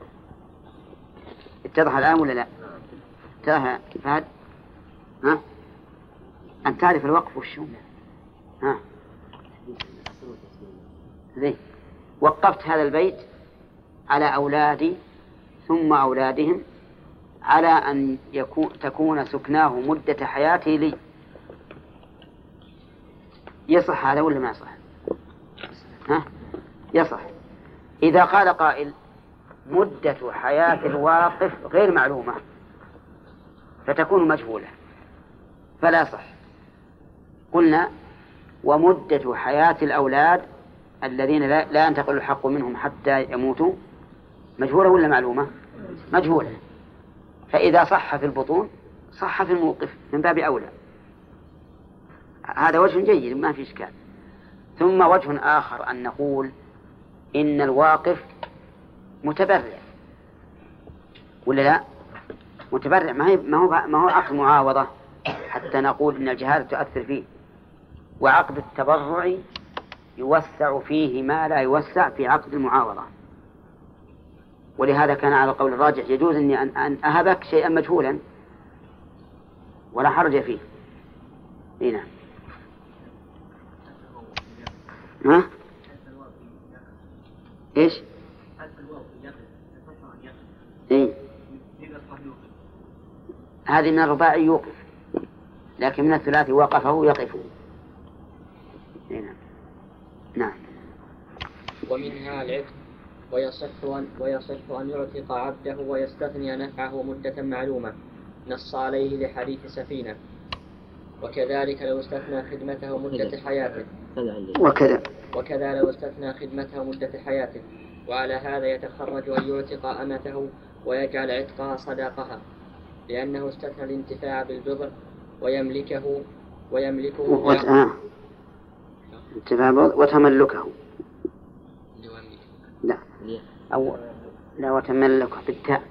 اتضح الآن ولا لا؟ اتضح فهد؟ ها؟ أن تعرف الوقف وشو؟ ها؟ زين. وقفت هذا البيت على أولادي ثم أولادهم على أن يكون تكون سكناه مدة حياتي لي. يصح هذا ولا ما يصح؟ ها؟ يصح. إذا قال قائل مدة حياة الواقف غير معلومة فتكون مجهولة فلا صح. قلنا ومدة حياة الأولاد الذين لا, لا ينتقل الحق منهم حتى يموتوا مجهولة ولا معلومة؟ مجهولة. فإذا صح في البطون صح في الموقف من باب أولى. هذا وجه جيد ما في إشكال. ثم وجه آخر أن نقول إن الواقف متبرع ولا لا؟ متبرع، ما هو ما هو عقد معاوضة حتى نقول إن الجهالة تؤثر فيه. وعقد التبرع يوسع فيه ما لا يوسع في عقد المعاوضة، ولهذا كان على القول الراجح يجوز أني أن أهبك شيئا مجهولا ولا حرج فيه. هنا ها؟ إيش؟ إيه؟ هذه من الرباعي يوقف، لكن من الثلاثي وقفه يقف. هنا نعم. ومنها العتق، ويصح أن, ويصح أن يعتق عبده ويستثني نفعه مدة معلومة، نص عليه لحديث سفينة. وكذلك لو استثنى خدمته مدة حياته، وكذا وكذا لو استثنى خدمته مدة حياته. وعلى هذا يتخرج أن يعتق أمته ويجعل عتقها صداقها، لأنه استثنى الانتفاع بالبضع ويملكه ويملكه وت... آه. وتملكه لا أو لا وتملكه بالتاء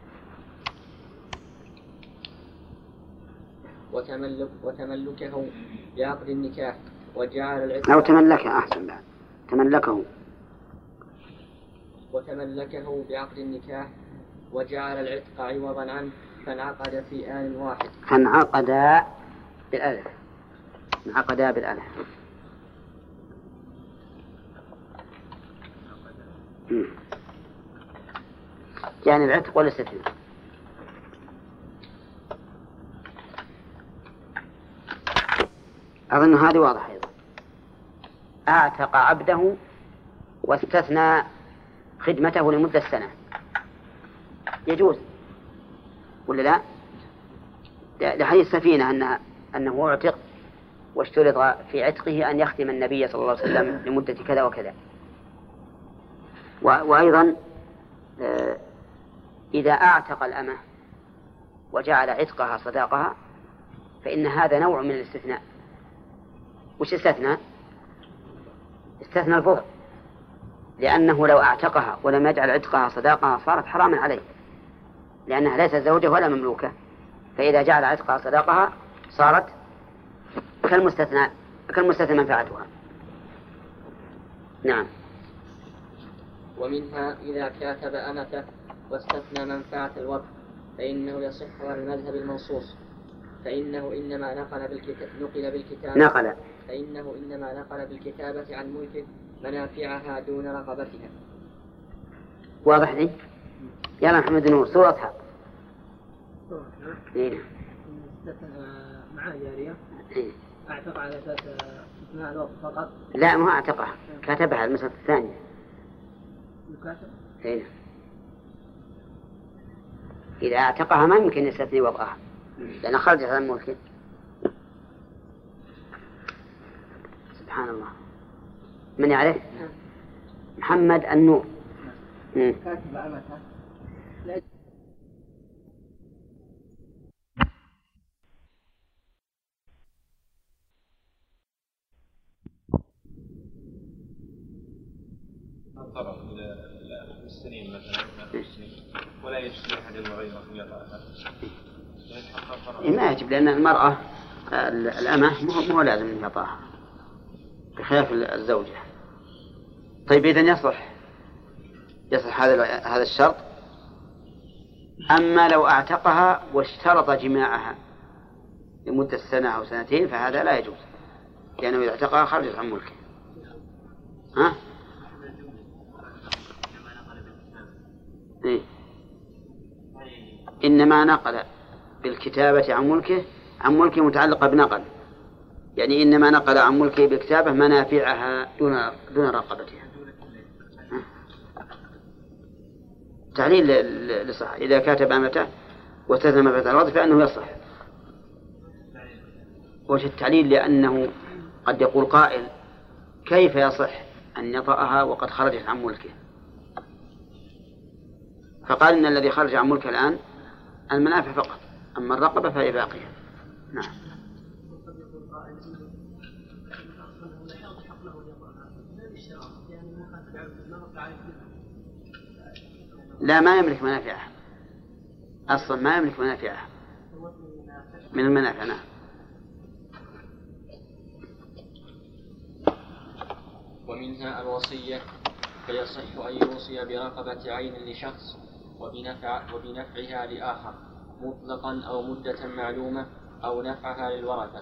وتملك وتملكه بعقد النكاح وجعل العتق أو تملكه أحسن بعد تملكه وتملكه بعقد النكاح وجعل العتق عوضا عنه فانعقد في آن واحد. فانعقدا بالألف انعقدا بالألف. يعني العتق والاستثناء. أظن هذه واضحة أيضا. أعتق عبده واستثنى خدمته لمدة سنة يجوز ولا لا؟ لحديث السفينة أن أنه اعتق واشترط في عتقه أن يخدم النبي صلى الله عليه وسلم لمدة كذا وكذا. وأيضا إذا أعتق الأمة وجعل عتقها صداقها فإن هذا نوع من الاستثناء. وش استثناء؟ استثنى البضع، لأنه لو أعتقها ولم يجعل عتقها صداقها صارت حراما عليه، لأنها ليست زوجة ولا مملوكة. فإذا جعل عتقها صداقها صارت كالمستثنى كالمستثنى منفعتها. نعم. ومنها إذا كاتب أمته واستثنى منفعة الوقف فإنه يصح على المذهب المنصوص، فإنه إنما نقل بالكتاب نقل بالكتابة نقل فإنه إنما نقل بالكتابة عن ملكه منافعها دون رقبتها. واضح لي؟ يلا محمد نور سورتها. إيه. معاه جارية إيه. أعتق على أساس إثناء الوقت فقط. لا ما اعتقها، كتبها المسألة الثانية. مكاتب. إيه. إذا اعتقها ما يمكن يستثني وضعها لأن خرجت عن ملكه. سبحان الله. من يعرف؟ محمد النور. كاتب أمتها. طبعا إلى خمس سنين مثلا ولا يجوز لأحد غيره أن يطأها. ما يجب لأن المرأة الأمة مو لازم أن يطأها بخلاف الزوجة. طيب إذن يصلح يصلح هذا هذا الشرط. أما لو أعتقها واشترط جماعها لمدة سنة أو سنتين فهذا لا يجوز لأنه إذا اعتقها خرجت عن ملكه. ها؟ إيه؟ إنما نقل بالكتابة عن ملكه عن ملكه متعلقة بنقل، يعني إنما نقل عن ملكه بالكتابة منافعها دون دون رقبتها. تعليل لصح إذا كاتب أمته وتزم فتح الوضع فإنه يصح. وجه التعليل لأنه قد يقول قائل كيف يصح أن يطأها وقد خرجت عن ملكه؟ فقال إن الذي خرج عن ملكه الآن المنافع فقط، أما الرقبة فهي باقية. نعم. لا ما يملك منافعها أصلا، ما يملك منافعها من المنافع. نعم. ومنها الوصية فيصح أن يوصي برقبة عين لشخص وبنفع وبنفعها لآخر مطلقا أو مدة معلومة أو نفعها للورثة.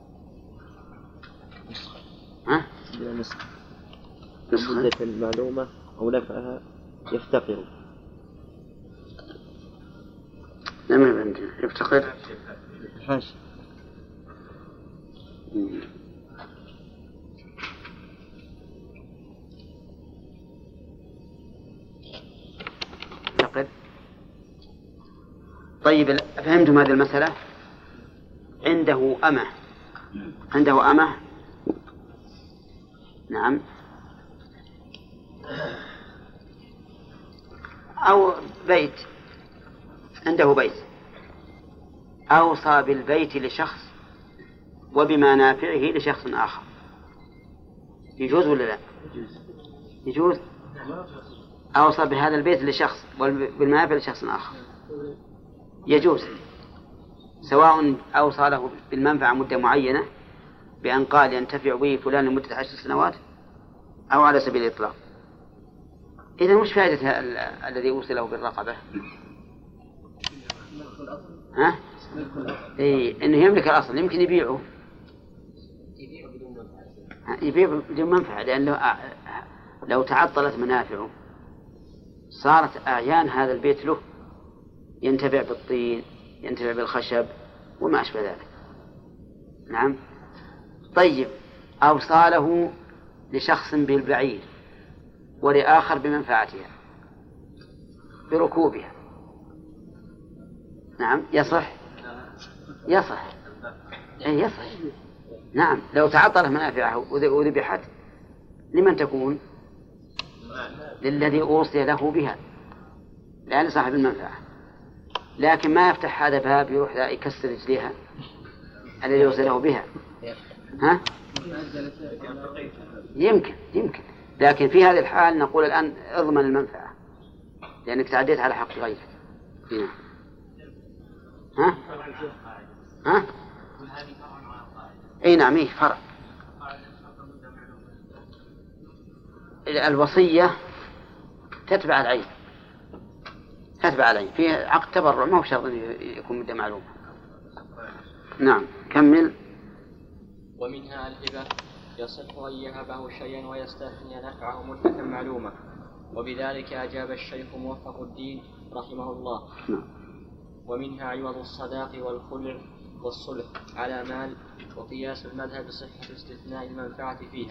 ها؟ مدة معلومة أو نفعها يفتقر. لم عندنا يفتقر. حاش. طيب فهمتم هذه المسألة؟ عنده أمة عنده أمة نعم أو بيت، عنده بيت أوصى بالبيت لشخص وبمنافعه لشخص آخر، يجوز ولا لا؟ يجوز. أوصى بهذا البيت لشخص وبالمنافع لشخص آخر يجوز، سواء أوصى له بالمنفعة مدة معينة بأن قال ينتفع به فلان لمدة عشر سنوات أو على سبيل الإطلاق. إذا مش فائدة الذي أوصي له بالرقبة؟ ها؟ إيه إنه يملك الأصل، يمكن يبيعه يبيع بدون منفعة، لأنه لو تعطلت منافعه صارت أعيان هذا البيت له، ينتفع بالطين ينتفع بالخشب وما أشبه ذلك. نعم. طيب أوصاله لشخص بالبعير ولآخر بمنفعتها بركوبها، نعم يصح يصح أي يصح. نعم لو تعطل منافعه وذبحت لمن تكون؟ للذي أوصي له بها لا لصاحب المنفعة. لكن ما يفتح هذا باب يروح يكسر رجليها الذي يوصي له بها. ها؟ يمكن يمكن لكن في هذه الحال نقول الآن اضمن المنفعة لأنك تعديت على حق غيرك. ها؟ ها؟ اي نعم ايه فرق. الوصية تتبع العين تتبع العين في عقد تبرع، ما هو شرط يكون مدة معلومة. نعم كمل. ومنها الهبة يصح أن يهبه شيئا ويستثني نفعه مدة معلومة، وبذلك أجاب الشيخ موفق الدين رحمه الله. نعم. ومنها عوض الصداق والخلع والصلح على مال، وقياس المذهب بصحة استثناء المنفعة فيها.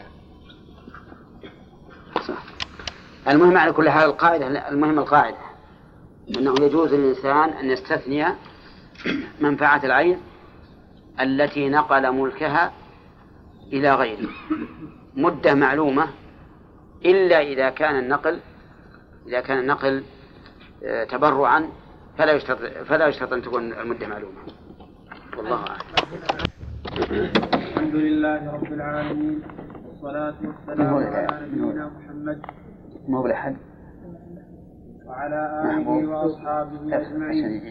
صح. المهم على كل حال القاعدة، المهم القاعدة أنه يجوز للإنسان أن يستثني منفعة العين التي نقل ملكها إلى غيره مدة معلومة، إلا إذا كان النقل إذا كان النقل تبرعا فلا يشترط فلا يشترط أن تكون المدة معلومة. والله أعلم. الحمد لله رب العالمين، والصلاة والسلام على نبينا محمد مو لحد وعلى آله وأصحابه أجمعين.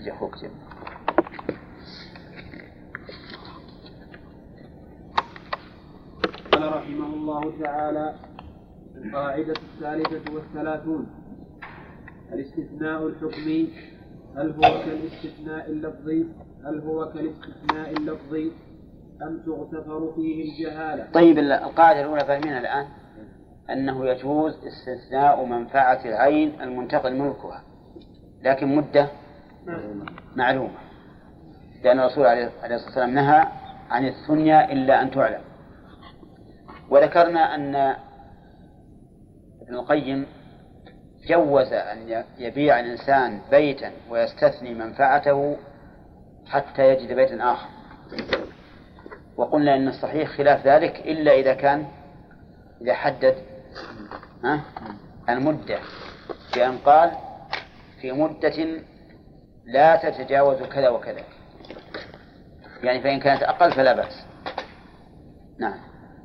قال رحمه الله تعالى: القاعدة الثالثة والثلاثون: الاستثناء الحكمي هل هو كالاستثناء اللفظي هل هو كالاستثناء اللفظي أم تغتفر فيه الجهالة؟ طيب القاعدة الأولى فهمنا الآن أنه يجوز استثناء منفعة العين المنتقل ملكها لكن مدة معلومة، لأن الرسول عليه الصلاة والسلام نهى عن الثنيا إلا أن تعلم. وذكرنا أن ابن القيم جوز أن يبيع الإنسان بيتا ويستثني منفعته حتى يجد بيتا آخر، وقلنا إن الصحيح خلاف ذلك إلا إذا كان إذا حدد ها المدة بأن قال في مدة لا تتجاوز كذا وكذا، يعني فإن كانت أقل فلا بأس. نعم.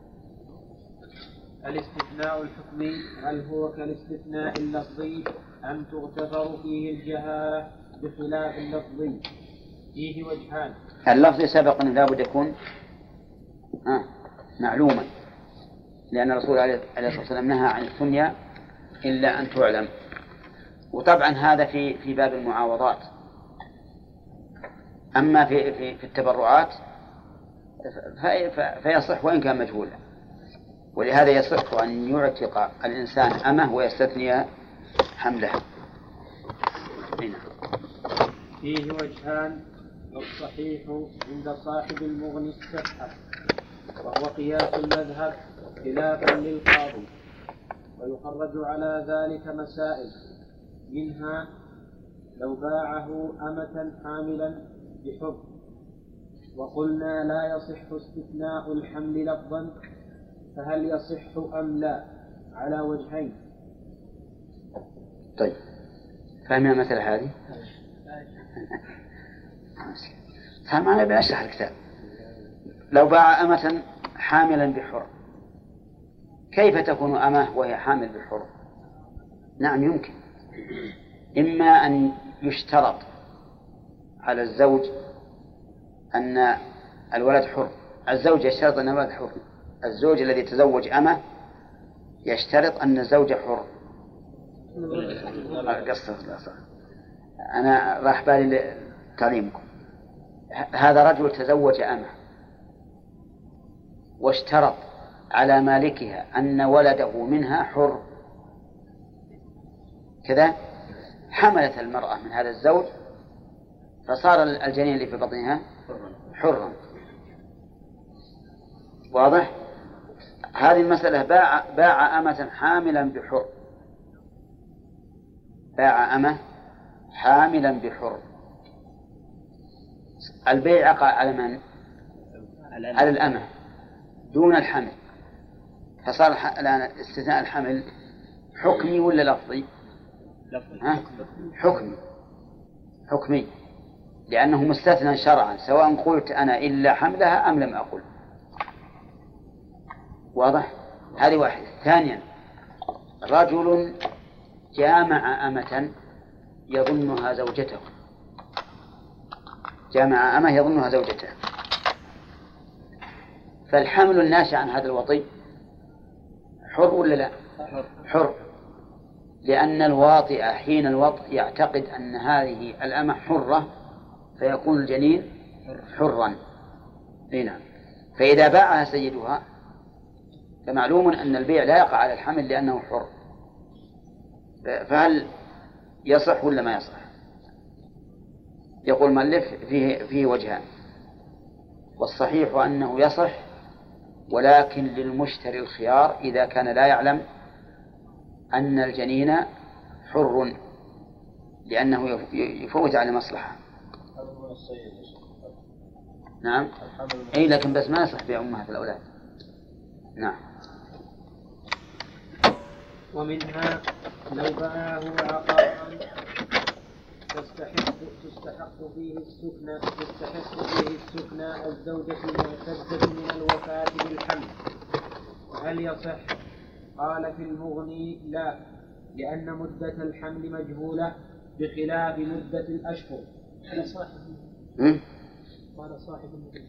الاستثناء الحكمي هل هو كالاستثناء اللفظي أم تغتفر فيه الجهالة بخلاف اللفظي؟ فيه وجهان. اللفظي سبق أنه لابد يكون آه معلوما، لأن الرسول عليه الصلاة والسلام نهى عن الثنيا إلا أن تعلم. وطبعا هذا في في باب المعاوضات. أما في في, في التبرعات فيصح وإن كان مجهولا، ولهذا يصح أن يعتق الإنسان أمه ويستثني حملها. فيه وجهان: والصحيح عند صاحب المغني الصحة، وهو قياس المذهب خلافا للقاضي، ويخرج على ذلك مسائل، منها لو باعه أمة حاملا بحر، وقلنا لا يصح استثناء الحمل لفظا، فهل يصح أم لا؟ على وجهين. طيب فهمنا المسألة هذه؟ فهم أنا بنشرح الكتاب. لو باع أمة حاملا بحر كيف تكون أمة وهي حامل بحر؟ نعم يمكن، إما أن يشترط على الزوج أن الولد حر، الزوج يشترط أن الولد حر، الزوج الذي تزوج أمة يشترط أن الزوج حر. قصة أنا راح بالي تعليمكم. هذا رجل تزوج أمة واشترط على مالكها أن ولده منها حر، كذا حملت المرأة من هذا الزوج فصار الجنين اللي في بطنها حرا. واضح؟ هذه المسألة باع, باع أمة حاملا بحر، باع أمة حاملا بحر. البيع يقع على من؟ على الأمة دون الحمل، فصار الآن استثناء الحمل حكمي ولا لفظي؟ ها؟ حكمي حكمي لأنه مستثنى شرعا، سواء قلت أنا إلا حملها أم لم أقل. واضح؟ هذه واحدة. ثانيا رجل جامع أمة يظنها زوجته، جامع أمة يظنها زوجته، فالحمل الناشئ عن هذا الوطي حر ولا لا؟ حر، لأن الواطئ حين الوطء يعتقد أن هذه الأمة حرة فيكون الجنين حرا. اي نعم. فإذا باعها سيدها فمعلوم أن البيع لا يقع على الحمل لأنه حر، فهل يصح ولا ما يصح؟ يقول المؤلف فيه, فيه وجهان، والصحيح أنه يصح، ولكن للمشتري الخيار إذا كان لا يعلم أن الجنين حر، لأنه يفوت على مصلحة. نعم. أي لكن بس ما يصح بيع أمهات الأولاد. نعم. ومنها لو باعه عقارا تستحق تستحق فيه السكنى تستحق فيه السكنى الزوجة المعتدة من الوفاة بالحمل، هل يصح؟ قال في المغني لا، لأن مدة الحمل مجهولة بخلاف مدة الأشهر. قال صاحب قال صاحب النبي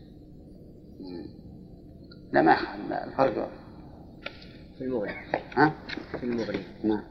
لا ما الفرق في المغني. ها؟ في المغني. نعم.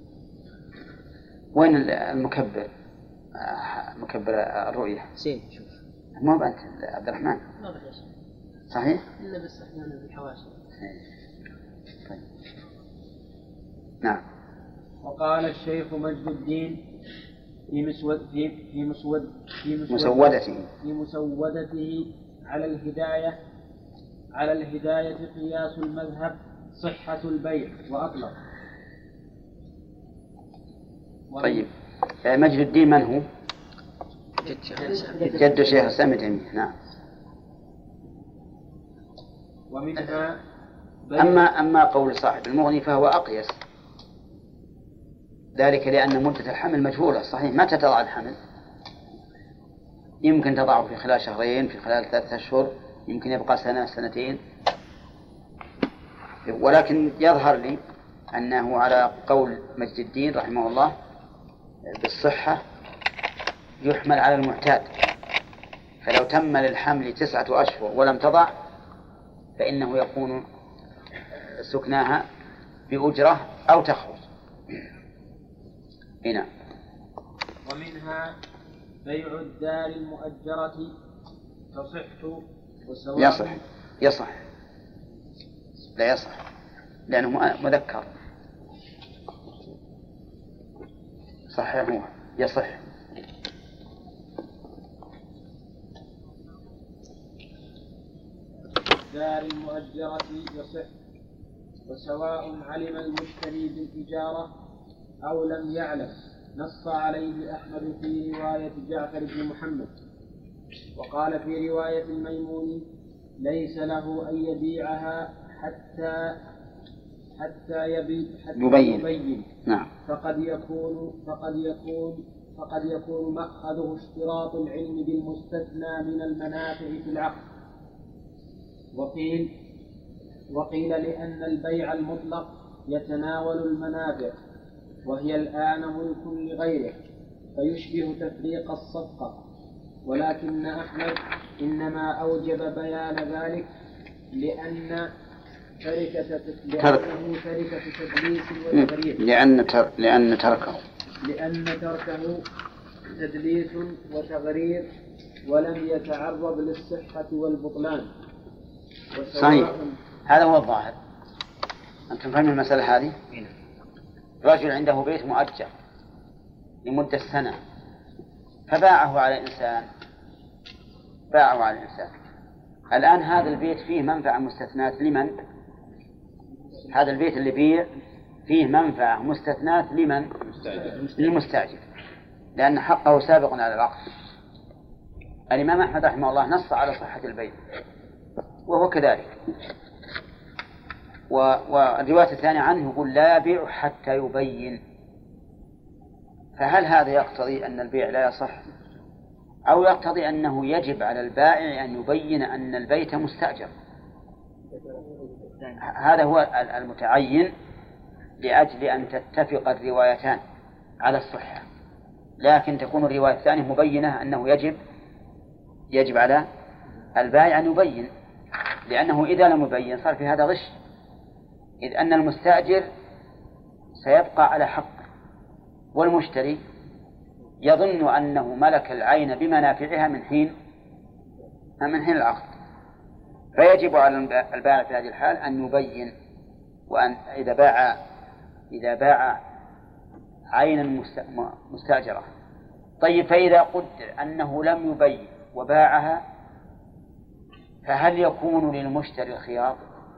وين المكبر؟ مكبر الرؤية. سين شوف. ما بنت عبد الرحمن. ما بحيش. صحيح؟ إلا بس إحنا بالحواشي. طيب. نعم. وقال الشيخ مجد الدين في مسود في في مسود في مسودته في مسودته على الهداية على الهداية قياس المذهب صحة البيع وأطلق. طيب مجد الدين من هو؟ جد شيخ الإسلام ابن تيمية. نعم. ومنها أما أما قول صاحب المغني فهو أقيس، ذلك لأن مدة الحمل مجهولة. صحيح متى تضع الحمل؟ يمكن تضعه في خلال شهرين، في خلال ثلاثة أشهر، يمكن يبقى سنة سنتين، ولكن يظهر لي أنه على قول مجد الدين رحمه الله بالصحة يحمل على المعتاد، فلو تم للحمل تسعة أشهر ولم تضع فإنه يكون سكناها بأجرة أو تخرج. هنا. ومنها بيع الدار المؤجرة تصح وسواء. يصح يصح لا يصح لأنه مذكر. صحيح هو يصح. الدار المؤجرة يصح، وسواء علم المشتري بالإجارة أو لم يعلم، نص عليه أحمد في رواية جعفر بن محمد. وقال في رواية الميموني ليس له أن يبيعها حتى حتى يبي حتى يبين. يبين. نعم. فقد يكون فقد يكون فقد يكون مأخذه اشتراط العلم بالمستثنى من المنافع في العقد. وقيل وقيل لأن البيع المطلق يتناول المنافع وهي الآن ملك لغيره فيشبه تفريق الصفقة، ولكن أحمد إنما أوجب بيان ذلك لأن تركة لأنه تركة تدليس وتغرير لأن تر... لأن تركه لأن تركه تدليس وتغرير ولم يتعرض للصحة والبطلان. صحيح هذا هو الظاهر. أنتم فهموا المسألة هذه؟ رجل عنده بيت مؤجر لمدة سنة فباعه على إنسان باعه على إنسان الآن هذا البيت فيه منفعة مستثناة لمن؟ هذا البيت اللي بيع فيه منفعة مستثناة لمن؟ للمستأجر، لأن حقه سابق على العقد. الإمام أحمد رحمه الله نص على صحة البيع وهو كذلك. والرواية الثانية عنه يقول لا يبيع حتى يبين. فهل هذا يقتضي أن البيع لا يصح أو يقتضي أنه يجب على البائع أن يبين أن البيت مستأجر؟ هذا هو المتعين لأجل أن تتفق الروايتان على الصحة، لكن تكون الرواية الثانية مبينة أنه يجب يجب على البائع أن يبين، لأنه إذا لم يبين صار في هذا غش، إذ أن المستأجر سيبقى على حق والمشتري يظن أنه ملك العين بمنافعها من حين من حين العقد، فيجب على البائع في هذه الحال أن يبين، وأن إذا باع إذا باع عينا مستأجرة. طيب فإذا قدر أنه لم يبين وباعها فهل يكون للمشتري الخيار؟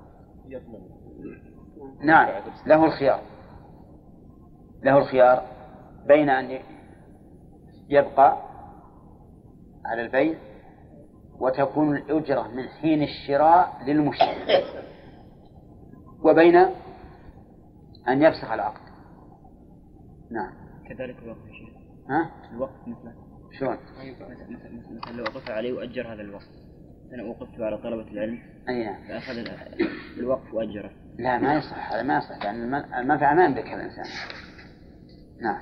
نعم، له الخيار له الخيار بين أن يبقى على البيع وتكون الأجرة من حين الشراء للمشتري، وبين أن يفسخ العقد. نعم. كذلك الوقت يا شيخ. ها؟ الوقت مثله. شلون؟ مثلا لو وقف عليه وأجر هذا الوقت، أنا وقفت على طلبة العلم. أي نعم. فأخذ الوقف وأجره. لا ما يصح، هذا ما يصح، لأن المنفعة ما يملكها الإنسان. نعم.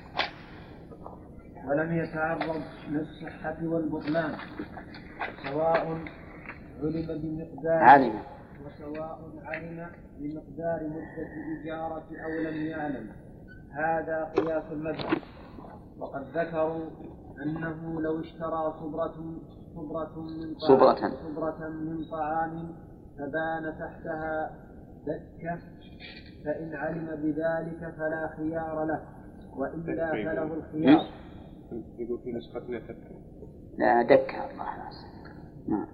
ولم يتعرض للصحة والبطلان سواء علم بمقدار علم وسواء علم بمقدار مدة الإجارة أو لم يعلم. هذا قياس المذهب. وقد ذكروا أنه لو اشترى صبرة صبرة من طعام, صبرة. صبرة من طعام فبان تحتها دكة فإن علم بذلك فلا خيار له، وإلا فله الخيار. يقول في نسختنا دكة. لا دكة الله ناس. نعم.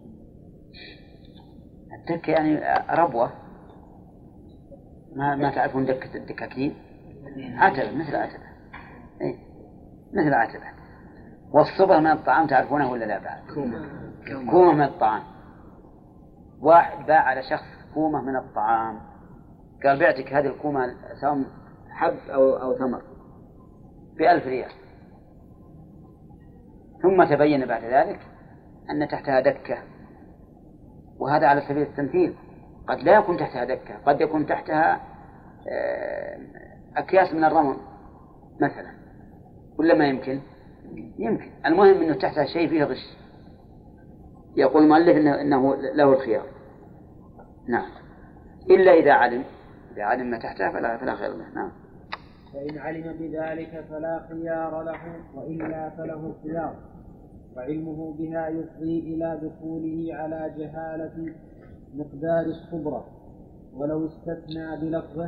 الدكة يعني ربوة، ما ما تعرفون دكة الدكاكين؟ عتبة، مثل عتبة. إيه مثل عتبة. والصبر من الطعام تعرفونه ولا لا بعد؟ كومة. كومة من الطعام. واحد باع على شخص كومة من الطعام، قال بعتك هذه الكومة سواء حب أو أو ثمر بألف ريال، ثم تبين بعد ذلك أن تحتها دكة، وهذا على سبيل التمثيل. قد لا يكون تحتها دكة، قد يكون تحتها أكياس من الرمل مثلا، ولا ما يمكن؟ يمكن. المهم أنه تحتها شيء فيه غش. يقول المؤلف إنه, إنه له الخيار. نعم. إلا إذا علم إذا علم ما تحتها فلا, فلا خير له. نعم. فإن علم بذلك فلا خيار له، وإلا فله الخيار، وعلمه بها يفضي إلى دخوله على جهالة مقدار الصبرة، ولو استثنى بلفظه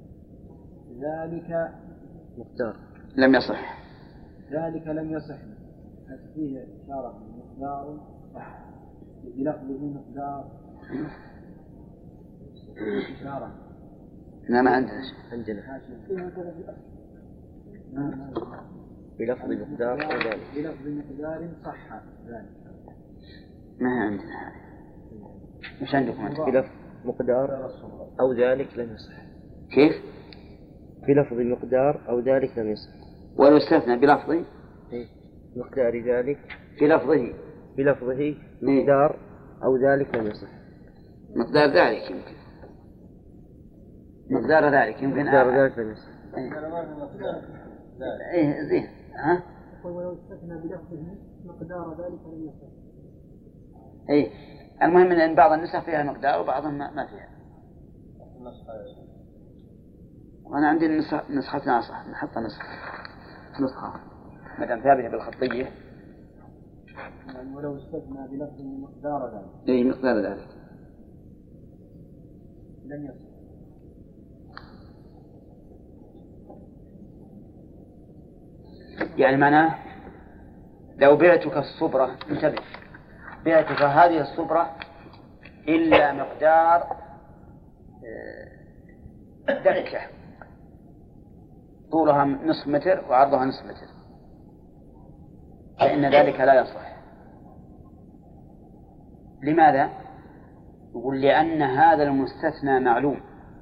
ذلك مقدار لم يصح، ذلك لم يصح. فيه إشارة مقدار بلفظه مقدار إشارة. لا ما عندنا عندنا بلفظ مقدار بلفظ مقدار صح ذلك. ما عندنا هذا. مش عندكم أنت؟ بلفظ مقدار أو ذلك لم يصح. كيف؟ بلفظ مقدار أو ذلك لم يصح. ولو استثنى بلفظه مقدار ذلك في لفظه بلفظه مقدار أو ذلك لم يصح. مقدار ذلك يمكن مقدار ذلك يمكن مقدار ذلك لم يصح. إيه زين. ها؟ ولو استثنى بلفظه مقدار ذلك لم يصح. إيه المهم أن بعض النسخ فيها مقدار وبعضها ما فيها. وأنا عندي النسخ نسختنا صح، نحط نسخة نسخة ما دام ثابتة بالخطية. يعني ولو استثنى بلفظه مقدار ذلك. إيه مقدار ذلك لم يصح. يعني معناه لو بعتك الصبرة، انتبه، بعتك هذه الصبرة إلا مقدار دكة طولها نصف متر وعرضها نصف متر، فإن ذلك لا يصح. لماذا؟ يقول لأن هذا المستثنى معلوم،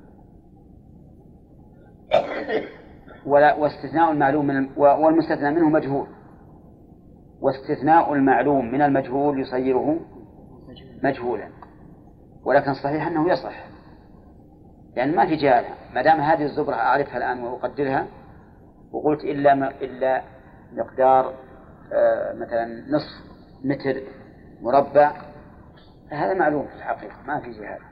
ولا واستثناء المعلوم من والمستثنى منه مجهول، واستثناء المعلوم من المجهول يصيره مجهولا. ولكن صحيح أنه يصح، لأن ما في جهالة. ما دام هذه الزبرة أعرفها الآن وأقدرها وقلت إلا م... إلا مقدار آه مثلا نصف متر مربع، هذا معلوم في الحقيقة، ما في جهالة.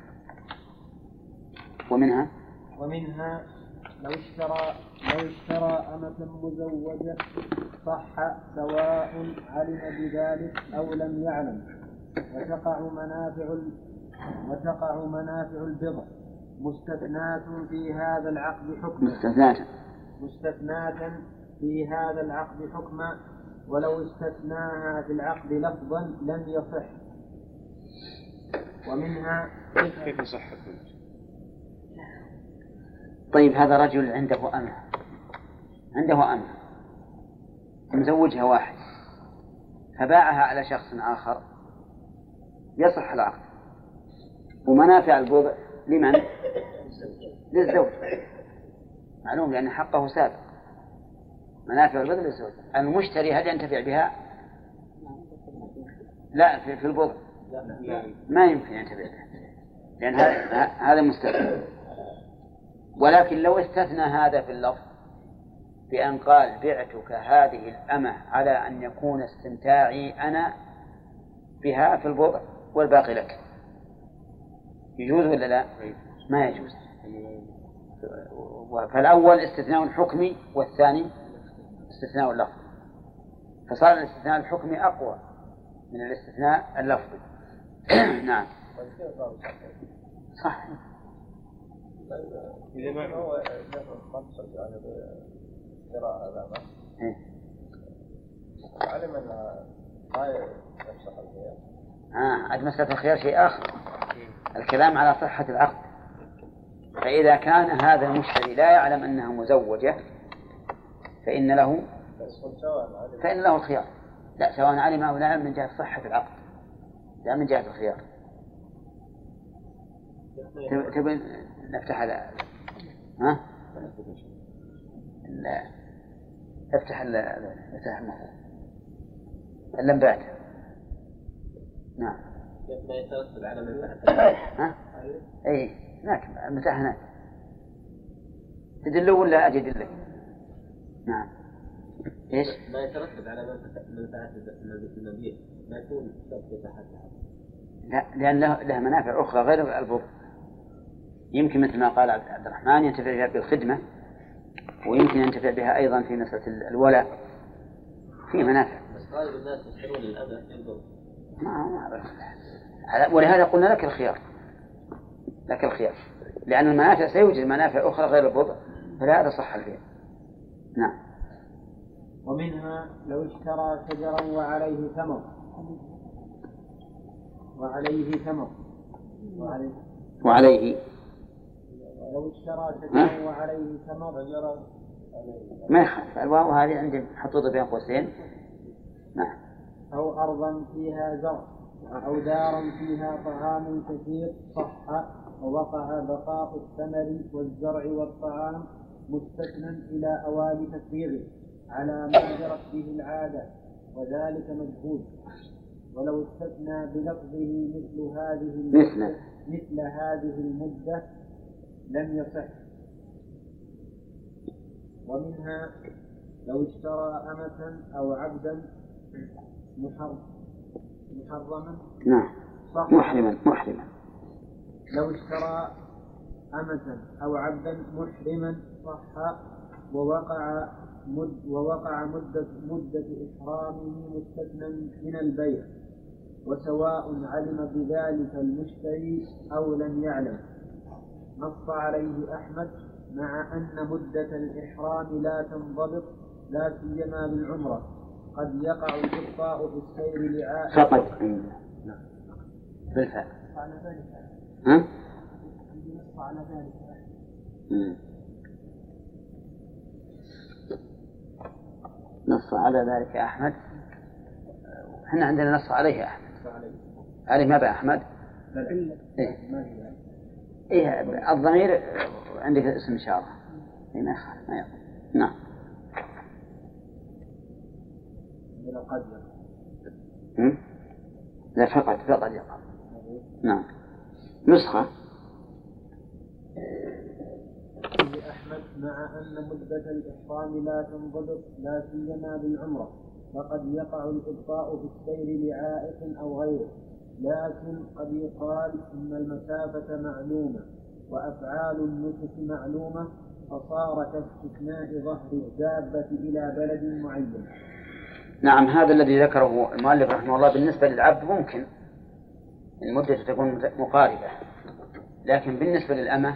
ومنها ومنها لو اشترى لو اشترى أمة مزوجة صح سواء علم بذلك أو لم يعلم، وتقع منافع ال... وتقع منافع البضع مستثناة في هذا العقد حكما مستثناة مستثناة في هذا العقد حكما ولو استثناها في العقد لفظا لم يصح. ومنها كيف يصح؟ طيب هذا رجل عنده أمة عنده أمة مزوجها واحد فباعها على شخص آخر يصح العقد ومنافع البضع لمن؟ للزوج معلوم لأن حقه سابق. منافع البضع للزوج. المشتري هل ينتفع بها؟ لا في, في البضع ما يمكن ينتفع بها لأن هذا مستثنى. ولكن لو استثنى هذا في اللفظ بأن قال بعتك هذه الأمة على أن يكون استمتاعي أنا بها في البضع والباقي لك يجوز ولا لا؟ ما يجوز. فالأول استثناء الحكمي والثاني استثناء اللفظي فصار الاستثناء الحكمي أقوى من الاستثناء اللفظي. نعم صح. إذا ما هو مقصد يعني بالقراءة هذا علم أن ما يفسخ الخيار. آه عاد مسألة الخيار شيء آخر. الكلام على صحة العقد. فإذا كان هذا المشتري لا يعلم أنها مزوجة فإن له فإن له الخيار. لا سواء علم أو لا يعلم من جهة صحة العقد لا من جهة الخيار. تبين نفتح هذا ها؟ لا افتح ال افتح اللمبات. نعم. ما يترتب على منفعة. ها؟ أي هناك المتاح هناك. تدله ولا أجد لك؟ نعم. إيش؟ ما يترتب على منفعة المبيع ما يكون شرط تحتها. لا لأن له, له منافع أخرى غير البضع. يمكن مثل ما قال عبد الرحمن ينتفع بها بالخدمة ويمكن ينتفع بها أيضا في مسألة الولاء في منافع. بس غالب الناس يشترون الأذى في البضع. ما ما ولهذا قلنا لك الخيار لك الخيار لأن المنافع سيوجد منافع أخرى غير البضع فلهذا صح البيع. نعم. ومنها لو اشترى شجرا وعليه ثمر وعليه ثمر وعليه وعليه لو اشترى شجرا وعليه ثمر ما يخالف الواو هذه عندي محطوطة بين قوسين. نعم. أو أرضا فيها زرع أو دارا فيها طعام كثير صح ووقع بقاء الثمر والزرع والطعام مستثنى إلى أوان تفريغه على ما جرت به العادة وذلك مجهول. ولو استثنى بلفظه مثل هذه المدة مثل هذه المدة لم يصح. ومنها لو اشترى أمة أو عبدا محرما نعم محرما محرما لو اشترى أمة أو عبدا محرما صح ووقع مد ووقع مدة مدة إحرامه مستثنى من البيع وسواء علم بذلك المشتري أو لم يعلم. نص عليه أحمد مع أن مدة الإحرام لا تنضبط لا سيما بالعمرة قد يقع الإبطاء في السير لعائد فقط بالفعل. ها؟ نص على ذلك. نص على ذلك أحمد. احنا عندنا نص عليه أحمد عليه ما بقى أحمد. إيه. إيه الضمير عندك اسم إشارة ما يخالف ما يخالف. نعم. لا فقط فقط يقع. نعم. نسخة أحمد مع أن مدة الإحرام لا تنضبط لا سيما بالعمرة فقد يقع الإبطاء في السير لعائق أو غيره لكن قد يقال إن المسافة معلومة وأفعال النسك معلومة فصار كاستثناء ظهر الدابة إلى بلد معين. نعم. هذا الذي ذكره المؤلف رحمه الله بالنسبة للعبد ممكن المدة تكون مقاربة. لكن بالنسبة للأمة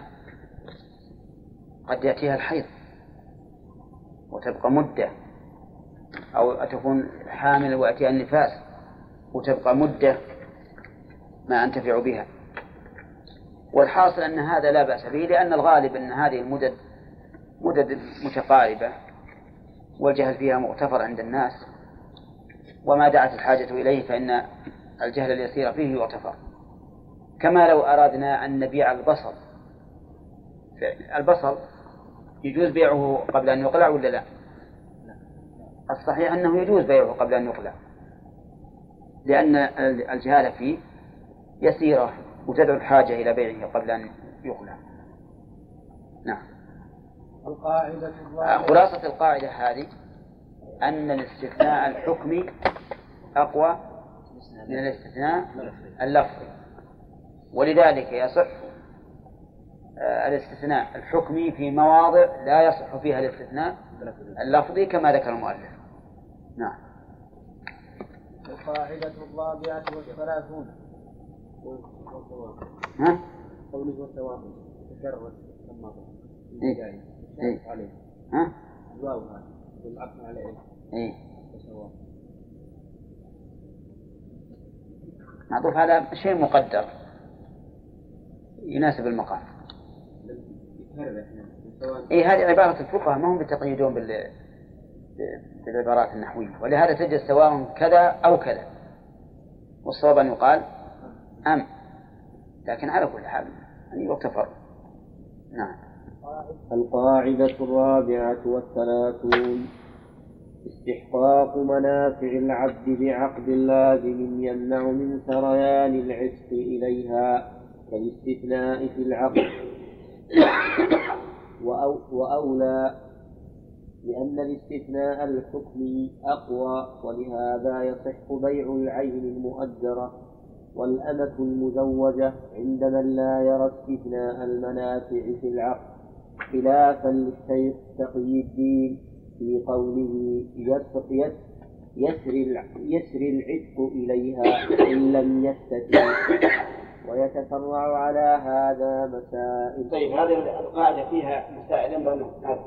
قد يأتيها الحيض وتبقى مدة، أو تكون حامل ويأتيها النفاس وتبقى مدة ما أنتفع بها. والحاصل أن هذا لا بأس به، لأن الغالب أن هذه المدد مدد متقاربة والجهل فيها مغتفر عند الناس، وما دعت الحاجة إليه فإن الجهل اليسير فيه يغتفر. كما لو أرادنا أن نبيع البصل، البصل يجوز بيعه قبل أن يقلع ولا لا؟ الصحيح أنه يجوز بيعه قبل أن يقلع، لأن الجهالة فيه يسيرة وتدعو الحاجة إلى بيعه قبل أن يقلع. نعم. القاعدة خلاصة القاعدة هذه أن الاستثناء الحكمي أقوى من الاستثناء اللفظي، ولذلك يصح الاستثناء الحكمي في مواضع لا يصح فيها الاستثناء اللفظي كما ذكر المؤلف. نعم. القاعدة الرابعة والثلاثون. ها؟ قوله والتوافق تكرر ثم إيه؟ إيه؟ ها؟ الواو هذا والعطف على إيه؟ إيه؟ معطوف على شيء مقدر يناسب المقام. إيه هذه عبارة الفقهاء ما هم بتقيدون بال بالعبارات النحوية، ولهذا تجد سواء كذا أو كذا، والصواب أن يقال أم، لكن على كل حال أن يغتفر. نعم. القاعدة الرابعة والثلاثون. استحقاق منافع العبد بعقد لازم يمنع من سريان العتق إليها كالاستثناء في العقد، وأو وأولى لأن الاستثناء الحكمي أقوى، ولهذا يصح بيع العين المؤجرة والأمة المزوجة عند من لا يرى استثناء المنافع في العقد، خلافا للشيخ تقي الدين في قوله يسر يسر العتق إليها إن لم يستثن، ويتفرع على هذا مسائل. طيب هذه القاعدة فيها مسائل بأنه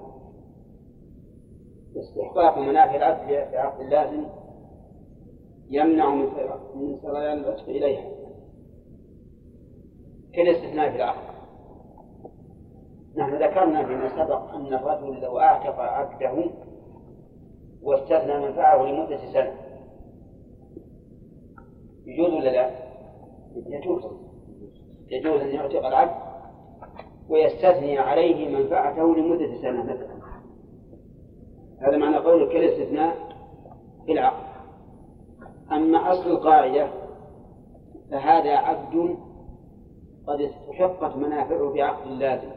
استحقاق منافع العبد بعقد اللازم يمنع من سريان العتق إليها كالاستثناء في العقد. نحن ذكرنا فيما سبق أن الرجل لو أعتق عبده واستثنى منفعه لمدة سنة يجوز ولا لا؟ يجوز. يجوز أن يعتق العبد ويستثني عليه منفعته لمدة سنة مثلا. هذا معنى قوله كالاستثناء في العقد. أما أصل القاعدة فهذا عبد قد استحقت منافعه بعقد اللازم.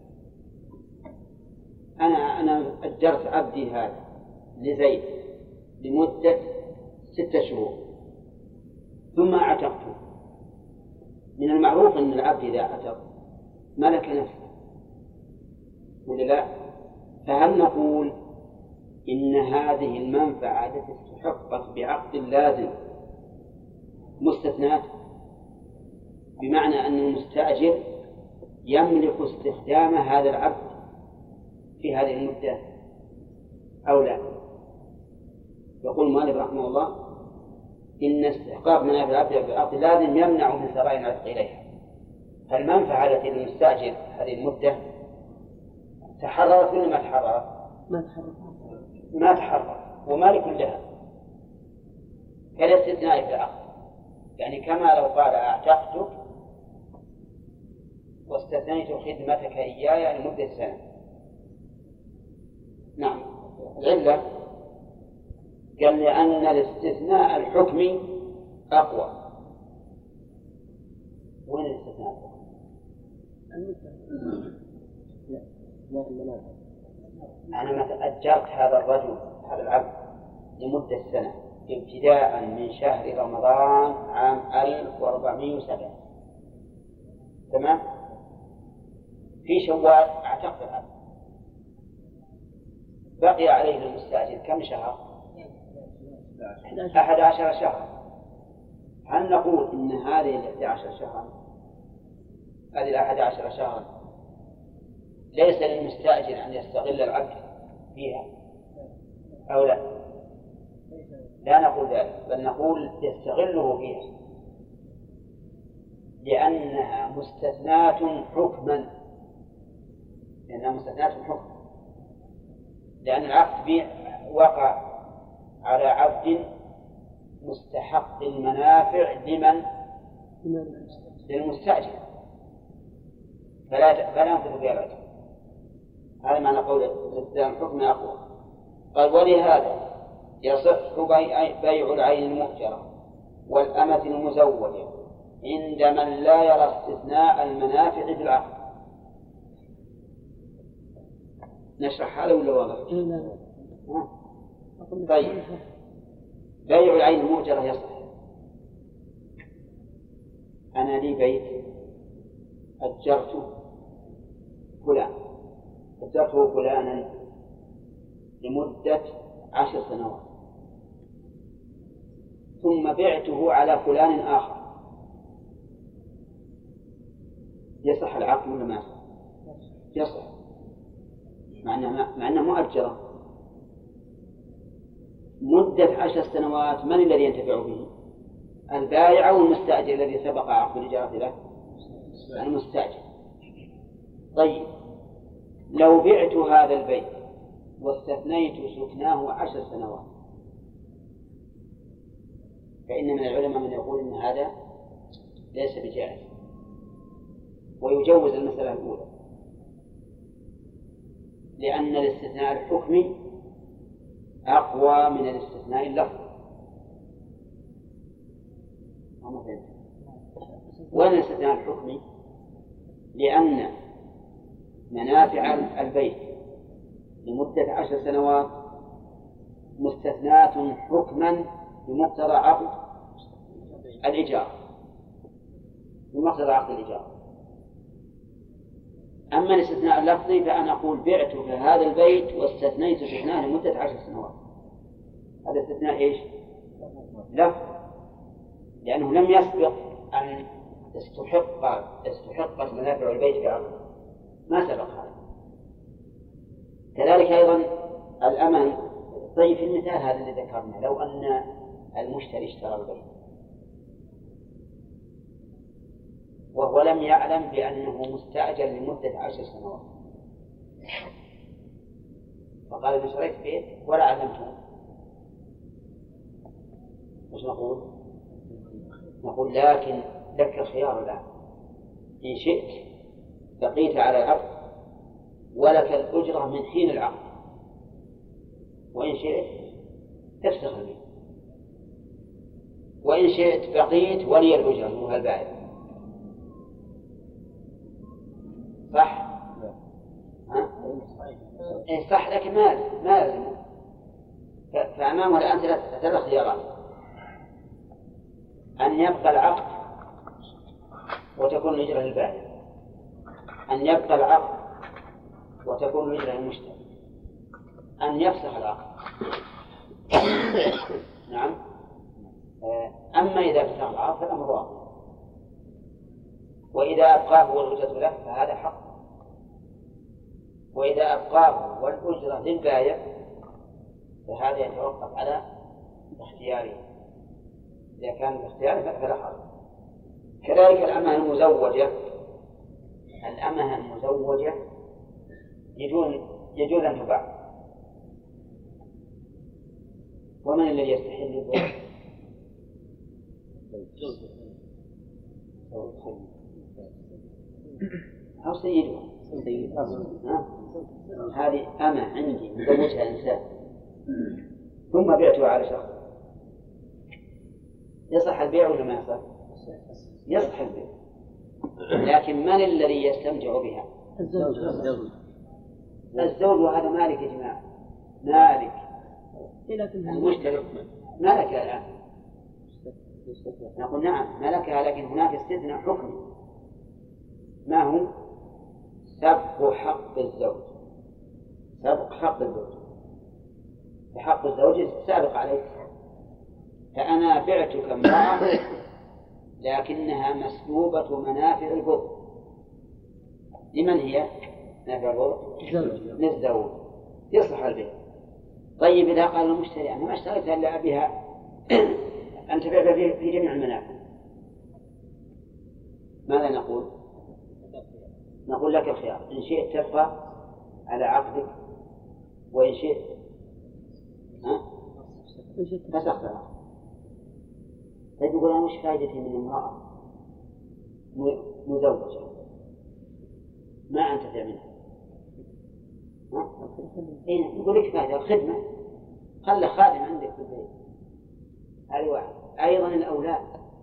أنا أنا أجرت عبدي هذا لزيد لمدة ستة شهور ثم أعتقته. من المعروف أن العبد إذا أعتق ملك نفسه ولا لا؟ فهل نقول إن هذه المنفعة التي استحقت بعقد اللازم مستثناة، بمعنى أن المستأجر يملك استخدام هذا العبد في هذه المدة أو لا؟ يقول المؤلف رحمه الله إن استحقاق منافع العبد بعقد اللازم يمنع من سريان العتق إليها. فالمنفعة التي للمستأجر هذه المدة تحررت ولا ما تحررت؟ ما تحرك ما تحرر ومالك لها كالاستثناء في العقد. يعني كما لو قال أعتقتك واستثنيت خدمتك إياي لمدة سنة. نعم. العلة قال لأن الاستثناء الحكمي أقوى. وين الاستثناء الحكمي؟ لا لا المنافع. أنا مثلا أجرت هذا الرجل هذا العبد لمدة سنة ابتداء من شهر رمضان عام ألف وأربعمائة وسبعة، تمام؟ في شوال أعتقد العبد بقي عليه المستأجر كم شهر؟ أحد عشر شهر. هل نقول إن هذه الإحدى عشر شهرا هذه الأحد عشر شهرا ليس للمستأجر أن يستغل العبد فيها أو لا؟ لا نقول ذلك، بل نقول يستغله فيها لأنها مستثناة حكما، لأنها مستثناة حكما، لأن العقد وقع على عبد مستحق المنافع لمن؟ للمستأجر، فلا فلا ينفذ فيها الأجر. هذا معنى قول الاستثناء الحكم أقوى. قال ولهذا يصح بيع العين المؤجرة والأمة المزوجة عند من لا يرى استثناء المنافع في العقد. نشرح هذا ولا واضح؟ طيب، بيع العين المؤجرة يصح. أنا لي بيت أجرته فلان أجرته فلانا لمدة عشر سنوات ثم بعته على فلان آخر، يصح العقد ولا ما يصح؟ يصح، مع أنه مع أنه مؤجرة مدة عشر سنوات. من الذي ينتفع به؟ البائع أو المستأجر الذي سبق عقد الإجارة له؟ المستأجر. طيب، لو بعت هذا البيت واستثنيت سكناه عشر سنوات فإن من العلماء من يقول إن هذا ليس بجائز ويجوز المسألة الأولى، لأن الاستثناء الحكمي أقوى من الاستثناء اللفظي. وين الاستثناء الحكمي؟ لأن منافع البيت لمدة عشر سنوات مستثناة حكما بمقتضى عقد الإيجار، بمقتضى عقد الإيجار. أما الاستثناء اللفظي فأنا أقول بعت في هذا البيت واستثنيت سكناه لمدة عشر سنوات، هذا استثناء إيش؟ لفظ، لأنه لم يسبق أن استحق استحقت منافع البيت بعقد، ما سبق هذا. كذلك أيضا الأمن. طيب، في المثال هذا الذي ذكرنا، لو أن المشتري اشترى البيت وهو لم يعلم بأنه مستأجر لمدة عشر سنوات، فقال أنا اشتريت بيت ولا علمته، مش نقول؟ نقول لكن لك الخيار الآن، إن شئت بقيت على العقد ولك الأجرة من حين العقد، وإن شئت تفسخ البيت، وإن شئت بقيت ولي الأجرة هو البائع. صح؟ ها؟ إيه صح، لكن ما ما لازم. فأمامه الآن ثلاث ثلاث خيارات: أن يبقى العقد وتكون الأجرة للبائع، أن يبقى العقد وتكون الأجرة للمشتري، أن يفسخ العقد. نعم. أما إذا فسخ العقد فالأمر واضح، وإذا أبقاه والأجرة له فهذا حق، وإذا أبقاه والأجرة للبائع فهذا يتوقف على اختياره، إذا كان الاختيار فلا حرج. كذلك الأمة المزوجة، الأمة المزوجة يجوز يجوز أن تباع. ومن الذي يستحل البيع؟ أو سيدها. هذه أمة عندي مزوجها إنسان ثم بعتها على شخص، يصح البيع ولا ما يصح؟ يصح البيع، لكن من الذي يستمتع بها؟ الزوج. الزوج، وهذا مالك يا جماعة، مالك. المشترك مالكها الآن. نقول نعم ملكها، لكن هناك استثناء حكمي، ما هو؟ سبق حق الزوج، سبق حق الزوج، فحق الزوج سابق عليك. فأنا بعتك امرأة لكنها مسلوبة منافع البضع. لمن هي منافع البضع؟ للزوج، يصلح البيع. طيب إذا قال المشتري أنا ما اشتريت إلا بها أنتفع في جميع المنافع، ماذا نقول؟ نقول لك الخيار، إن شئت تبقى على عقدك، وإن شئت فسختها. طيب يقول أنا وش فائدتي من امرأة مزوجة ما أنتفع منها؟ إيه يقول لك فائدة الخدمة، خلي خادم عندك في البيت. هذه واحد. أيضا الأولاد،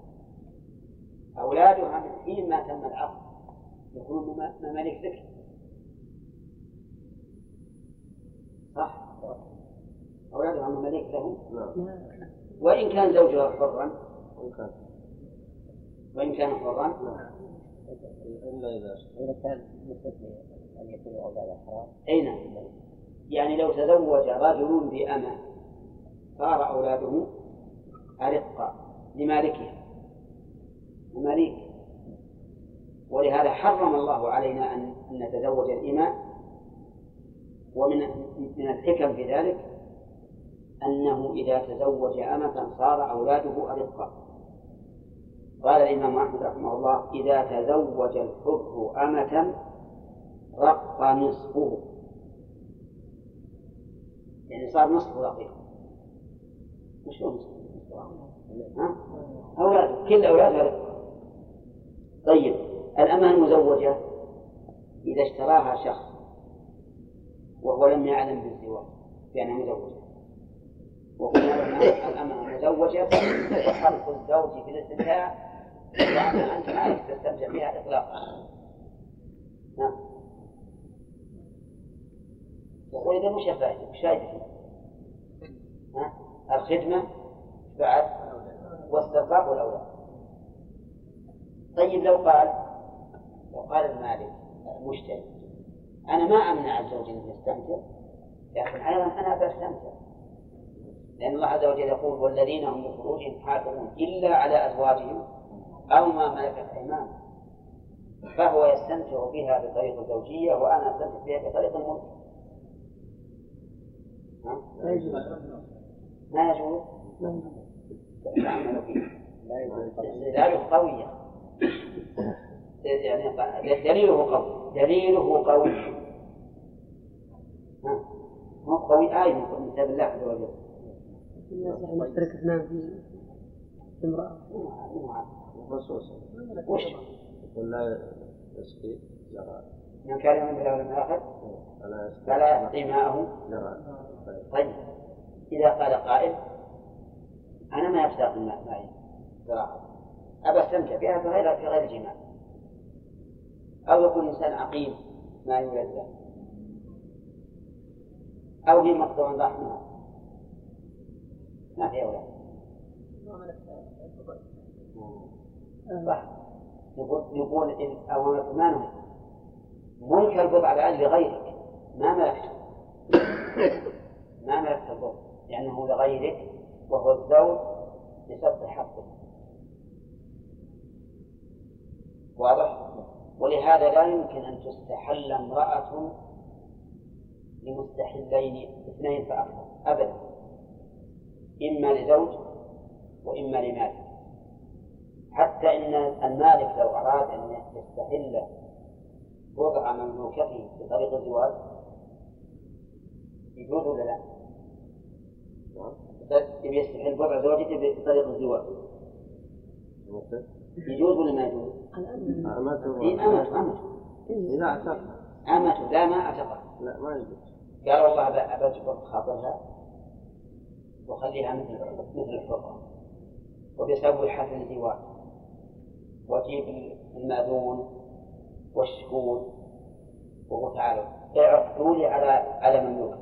أولادها من حين ما تم العقد يكونون مماليك لك، صح؟ أولادها مماليك لهم، وإن كان زوجها حرا، وإن كان حرا إلا إذا إذا كان مستثني أن يكون أولاد حرام. أي نعم. يعني لو تزوج رجل بأمة صار أولاده أرقا لمالكها ومالك، ولهذا حرم الله علينا أن نتزوج الإماء. ومن من الحكم في ذلك أنه إذا تزوج أمة صار أولاده أرقا. قال الإمام أحمد رحمه الله إذا تزوج الحر أمة رق نصفه، يعني صار نصفه رقيق. مش هو نصفه؟ ها؟ أولاده كل أولاده رقا. طيب الأمة المزوجة إذا اشتراها شخص وهو لم يعلم بالزواج بأنها مزوجة، وقلنا الأمة المزوجة وحق الزوج في الاستمتاع وأن أنت عارف تستمتع بها إطلاقا. نعم. وإذا مش فائدة مش فائدة الخدمة بعد واسترقاق الأولاد. طيب لو قال لو قال المالك المشتري أنا ما أمنع الزوج أن يستمتع، لكن أيضا أنا بستمتع، لأن الله عز وجل يقول والذين هم لفروجهم حافظون إلا على أزواجهم أو ما ملكت أيمانهم، فهو يستمتع بها بطريقة الزوجية وأنا أستمتع بها بطريقة الملك. ما يجوز؟ استدلاله قوية، يعني دليله قوي، دليله قوي مو قوي آية من كتاب الله عز وجل. نشترك اثنان في امرأة وش؟ ولا يسقي من كان من بالأول الآخر فلا يسقي ماءه. طيب إذا قال قائل أنا ما يفتق الماء معي صراحة أبى أستمتع بها في غير في غير جماع، أو يكون إنسان عقيم ما يولد له، أو هي مقطوع رحمها ما في أولاد. صح. نقول نقول إن أو ثمانه ملك البضع على لغيرك ما ملكته ما ملكت البضع لأنه لغيرك وهو الزوج لسبب حقه. واضح؟ ولهذا لا يمكن أن تستحل امرأة لمستحلين اثنين فأكثر أبدا، إما لزوج وإما لمالك. حتى إن المالك لو أراد أن يستحل وضع مملوكته بطريق الزواج يجوز ولا لا؟ يبي يستحل وضع زوجته بطريق الزواج يجوز ولا ما يجوز؟ أمته أمته إذا أعتق أمته لا ما أعتقها لا ما يجوز. قال والله أبجبر خاطرها وخليها مثل مثل الحرة وبيسوي حفل الزواج وجيب المأذون والشهود وهو تعالوا اعقدوا لي على على مملوك.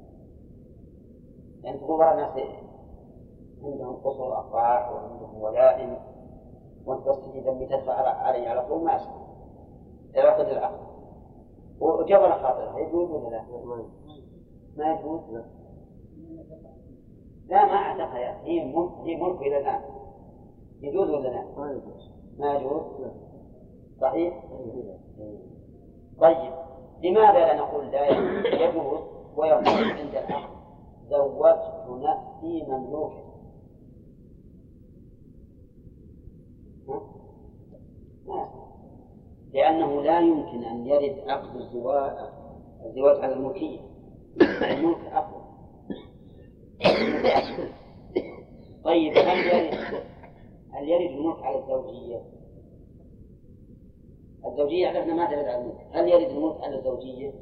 لأن تقول بعض الناس عندهم قصور أفراح وعندهم ولائم وأنت بس تجي ذنبي تدفع علي على طول ما أسمع اعقد العقد وجبر خاطرها يجوز ولا لا؟ ما يجوز؟ لا لا ما أعتقها يا هي ملك هي ملك إلى الآن يجوز ولا لا؟ ما يجوز؟ صحيح؟ طيب لماذا لا نقول لا يجوز ويقول عند العقد زوجت نفسي مملوكا؟ لأنه لا يمكن أن يرد عقد الزواج الزواج على الملكية. الملك أقوى. طيب هل يرد هل يرد الملك على الزوجية؟ الزوجية عرفنا ما ترد على الملك. هل يرد الملك على الزوجية؟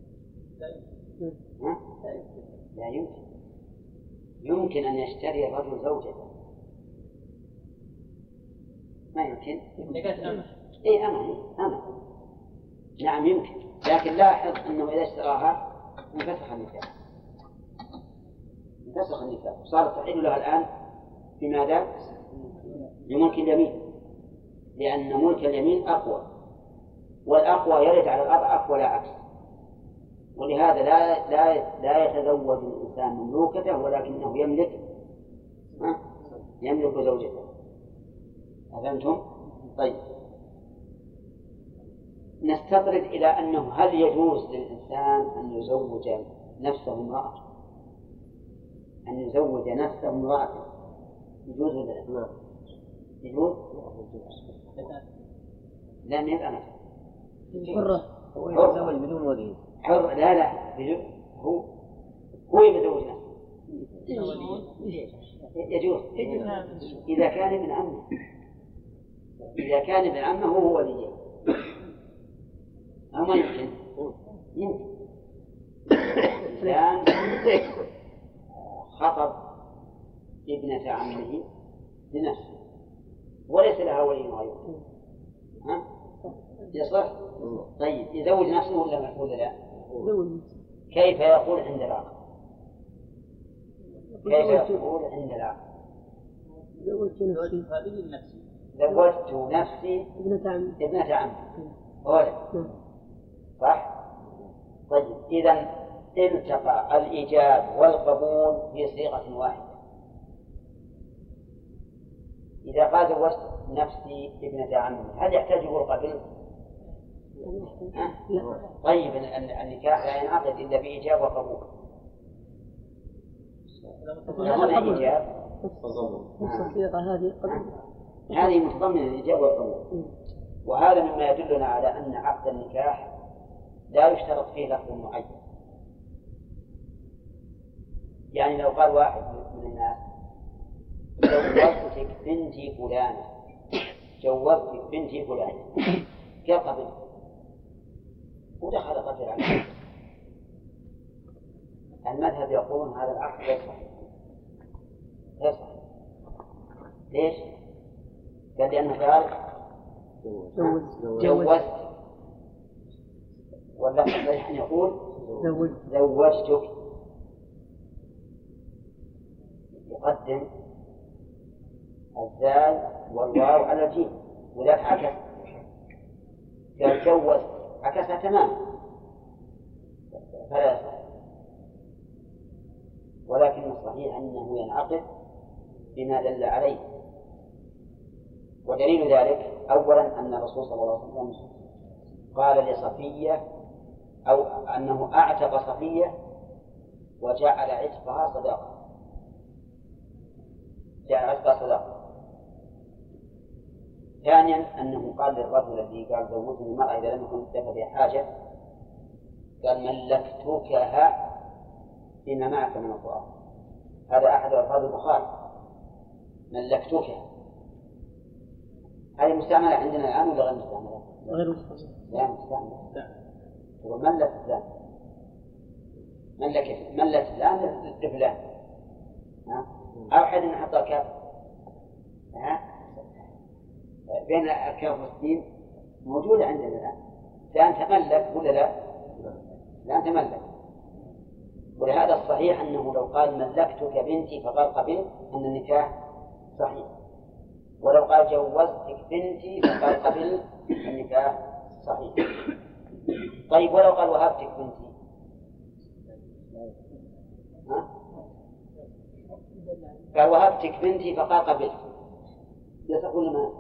ها؟ لا يمكن. يمكن أن يشتري الرجل زوجته. ما يمكن. إيه أمل أمل. نعم يمكن، لكن لاحظ أنه إذا اشتراها انفسخ النكاح. انفسخ النكاح وصارت تحل لها الآن بماذا؟ بملك اليمين، لأن ملك اليمين أقوى، والأقوى يرد على الأضعف ولا عكس. ولهذا لا لا لا يتزوج الإنسان مملوكته ولكنه يملك ها؟ يملك زوجته. أفهمتم؟ طيب نستطرد إلى أنه هل يجوز للإنسان أن يزوج نفسه امرأة؟ أن يزوج نفسه امرأة يجوز ولا لا؟ يجوز؟ لا ما يبقى مثلا حرة هو يتزوج بدون ولي. حر لا لا هو هو يتزوج نفسه يجوز إذا كان ابن عمه. إذا كان ابن عمه هو وليه أو ما يمكن؟ يمكن. إنسان خطب ابنة عمه لنفسه وليس لها ولي غيره، ها؟ يصح؟ طيب يزوج نفسه ولا ولا لا؟ كيف يقول عند العقد؟ كيف يقول عند العقد؟ زوجت نفسي زوجت نفسي ابنة عمي ابنة عمي ولد صح؟ طيب إذا التقى الإيجاب والقبول في صيغة واحدة. إذا قال زوجت نفسي ابنة عمي هل يحتاج القبول؟ طيب النكاح لا ينعقد إلا بإيجاب وقبول. هنا إيجاب نفس الصيغة هذه هذه متضمنة الإيجاب والقبول، وهذا مما يدلنا على أن عقد النكاح لا يشترط فيه لفظ معين. يعني لو قال واحد من الناس جوزتك بنتي فلانة جوزتك بنتي فلانة كيف قبل ودخل قتل عليه، المذهب يقولون هذا العقد غير صحيح. غير صحيح. ليش؟ قال لأنه قال جوزت واللفظ الصحيح يقول زوجتك، يقدم الزال والواو على الجيم وذاك عكس، قال جوزت عكسها تماما فلا يصح. ولكن الصحيح أنه ينعقد بما دل عليه، ودليل ذلك أولا أن الرسول صلى الله عليه وسلم قال لصفية أو أنه أعتق صفية وجعل عتقها صداقة، جعل عتقها صداقة. ثانيا أنه قال للرجل الذي قال زوجني المرأة إذا لم يكن لك بها حاجة قال ملكتكها فيما معك من القرآن. هذا أحد ألفاظ البخاري ملكتكها. هذه مستعملة عندنا الآن ولا غير مستعملة؟ غير مستعملة. لا مستعملة. هو ملك فلان ملك ملك فلان لفلان أو حد نحط الكاف بين الكاف والسين موجودة عندنا الآن. فأنت تملك ولا لا؟ لا تملك. ولهذا الصحيح أنه لو قال ملكتك بنتي فقال قبل أن النكاح صحيح، ولو قال جوزتك بنتي فقال قبل النكاح صحيح. طيب ولو قال وهبتك بنتي ها؟ قال وهبتك بنتي فقال قبل يصح ولا ما؟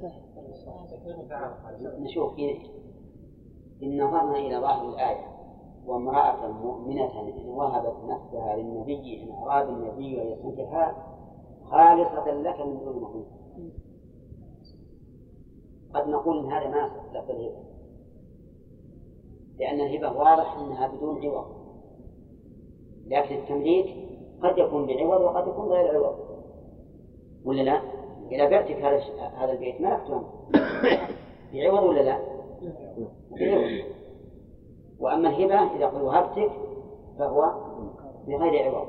نشوف إن نظرنا إلى ظاهر الآية وامرأة مؤمنة إن وهبت نفسها للنبي إن أراد النبي أن يستنكحها خالصة لك من دون مؤمن. قد نقول إن هذا ما يصح لفظ الهبة، لأن الهبة واضح أنها بدون عوض، لكن التمليك قد يكون بعوض وقد يكون غير عوض، ولا لا؟ إذا بعتك هذا هذا البيت ملكته بعوض ولا لا؟ بعوض. وأما الهبة إذا قلت وهبتك فهو بغير عوض.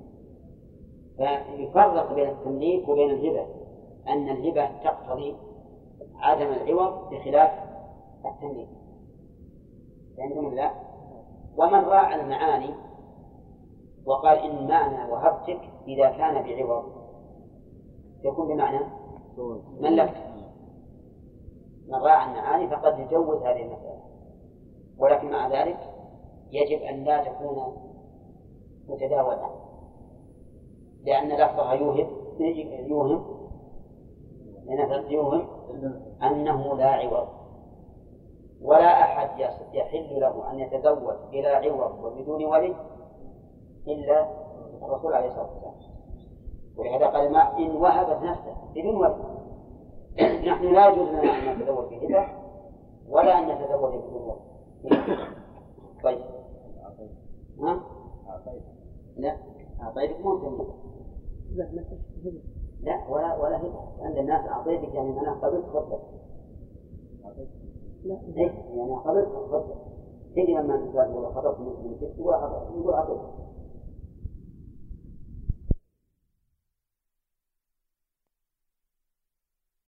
فيفرق بين التمليك وبين الهبة، أن الهبة تقتضي عدم العوض بخلاف التمليك. عندهم لا. ومن راعى المعاني وقال إن معنى وهبتك إذا كان بعوض يكون بمعنى ملكت، من راعى المعاني فقد يجوز هذه المسألة، ولكن مع ذلك يجب أن لا تكون متداولة، لأن لفظها يوهم يوهم لأن يوهم أنه لا عوض، ولا أحد يحل له أن يتزوج بلا عوض وبدون ولي إلا الرسول عليه الصلاة والسلام. ولهذا قال ما إن وهبت نفسه بدون ولي. نحن لا يجوز لنا أن نتزوج بهبة ولا أن نتزوج بدون ولي. طيب ها؟ لا أعطيتك ممكن لا ولا ولا هبة عند الناس. أعطيتك يعني أنا قبلت خطبة لا إيه يعني قبلت خطبة تيجي لما نقول خطبت من ست يقول أعطيتك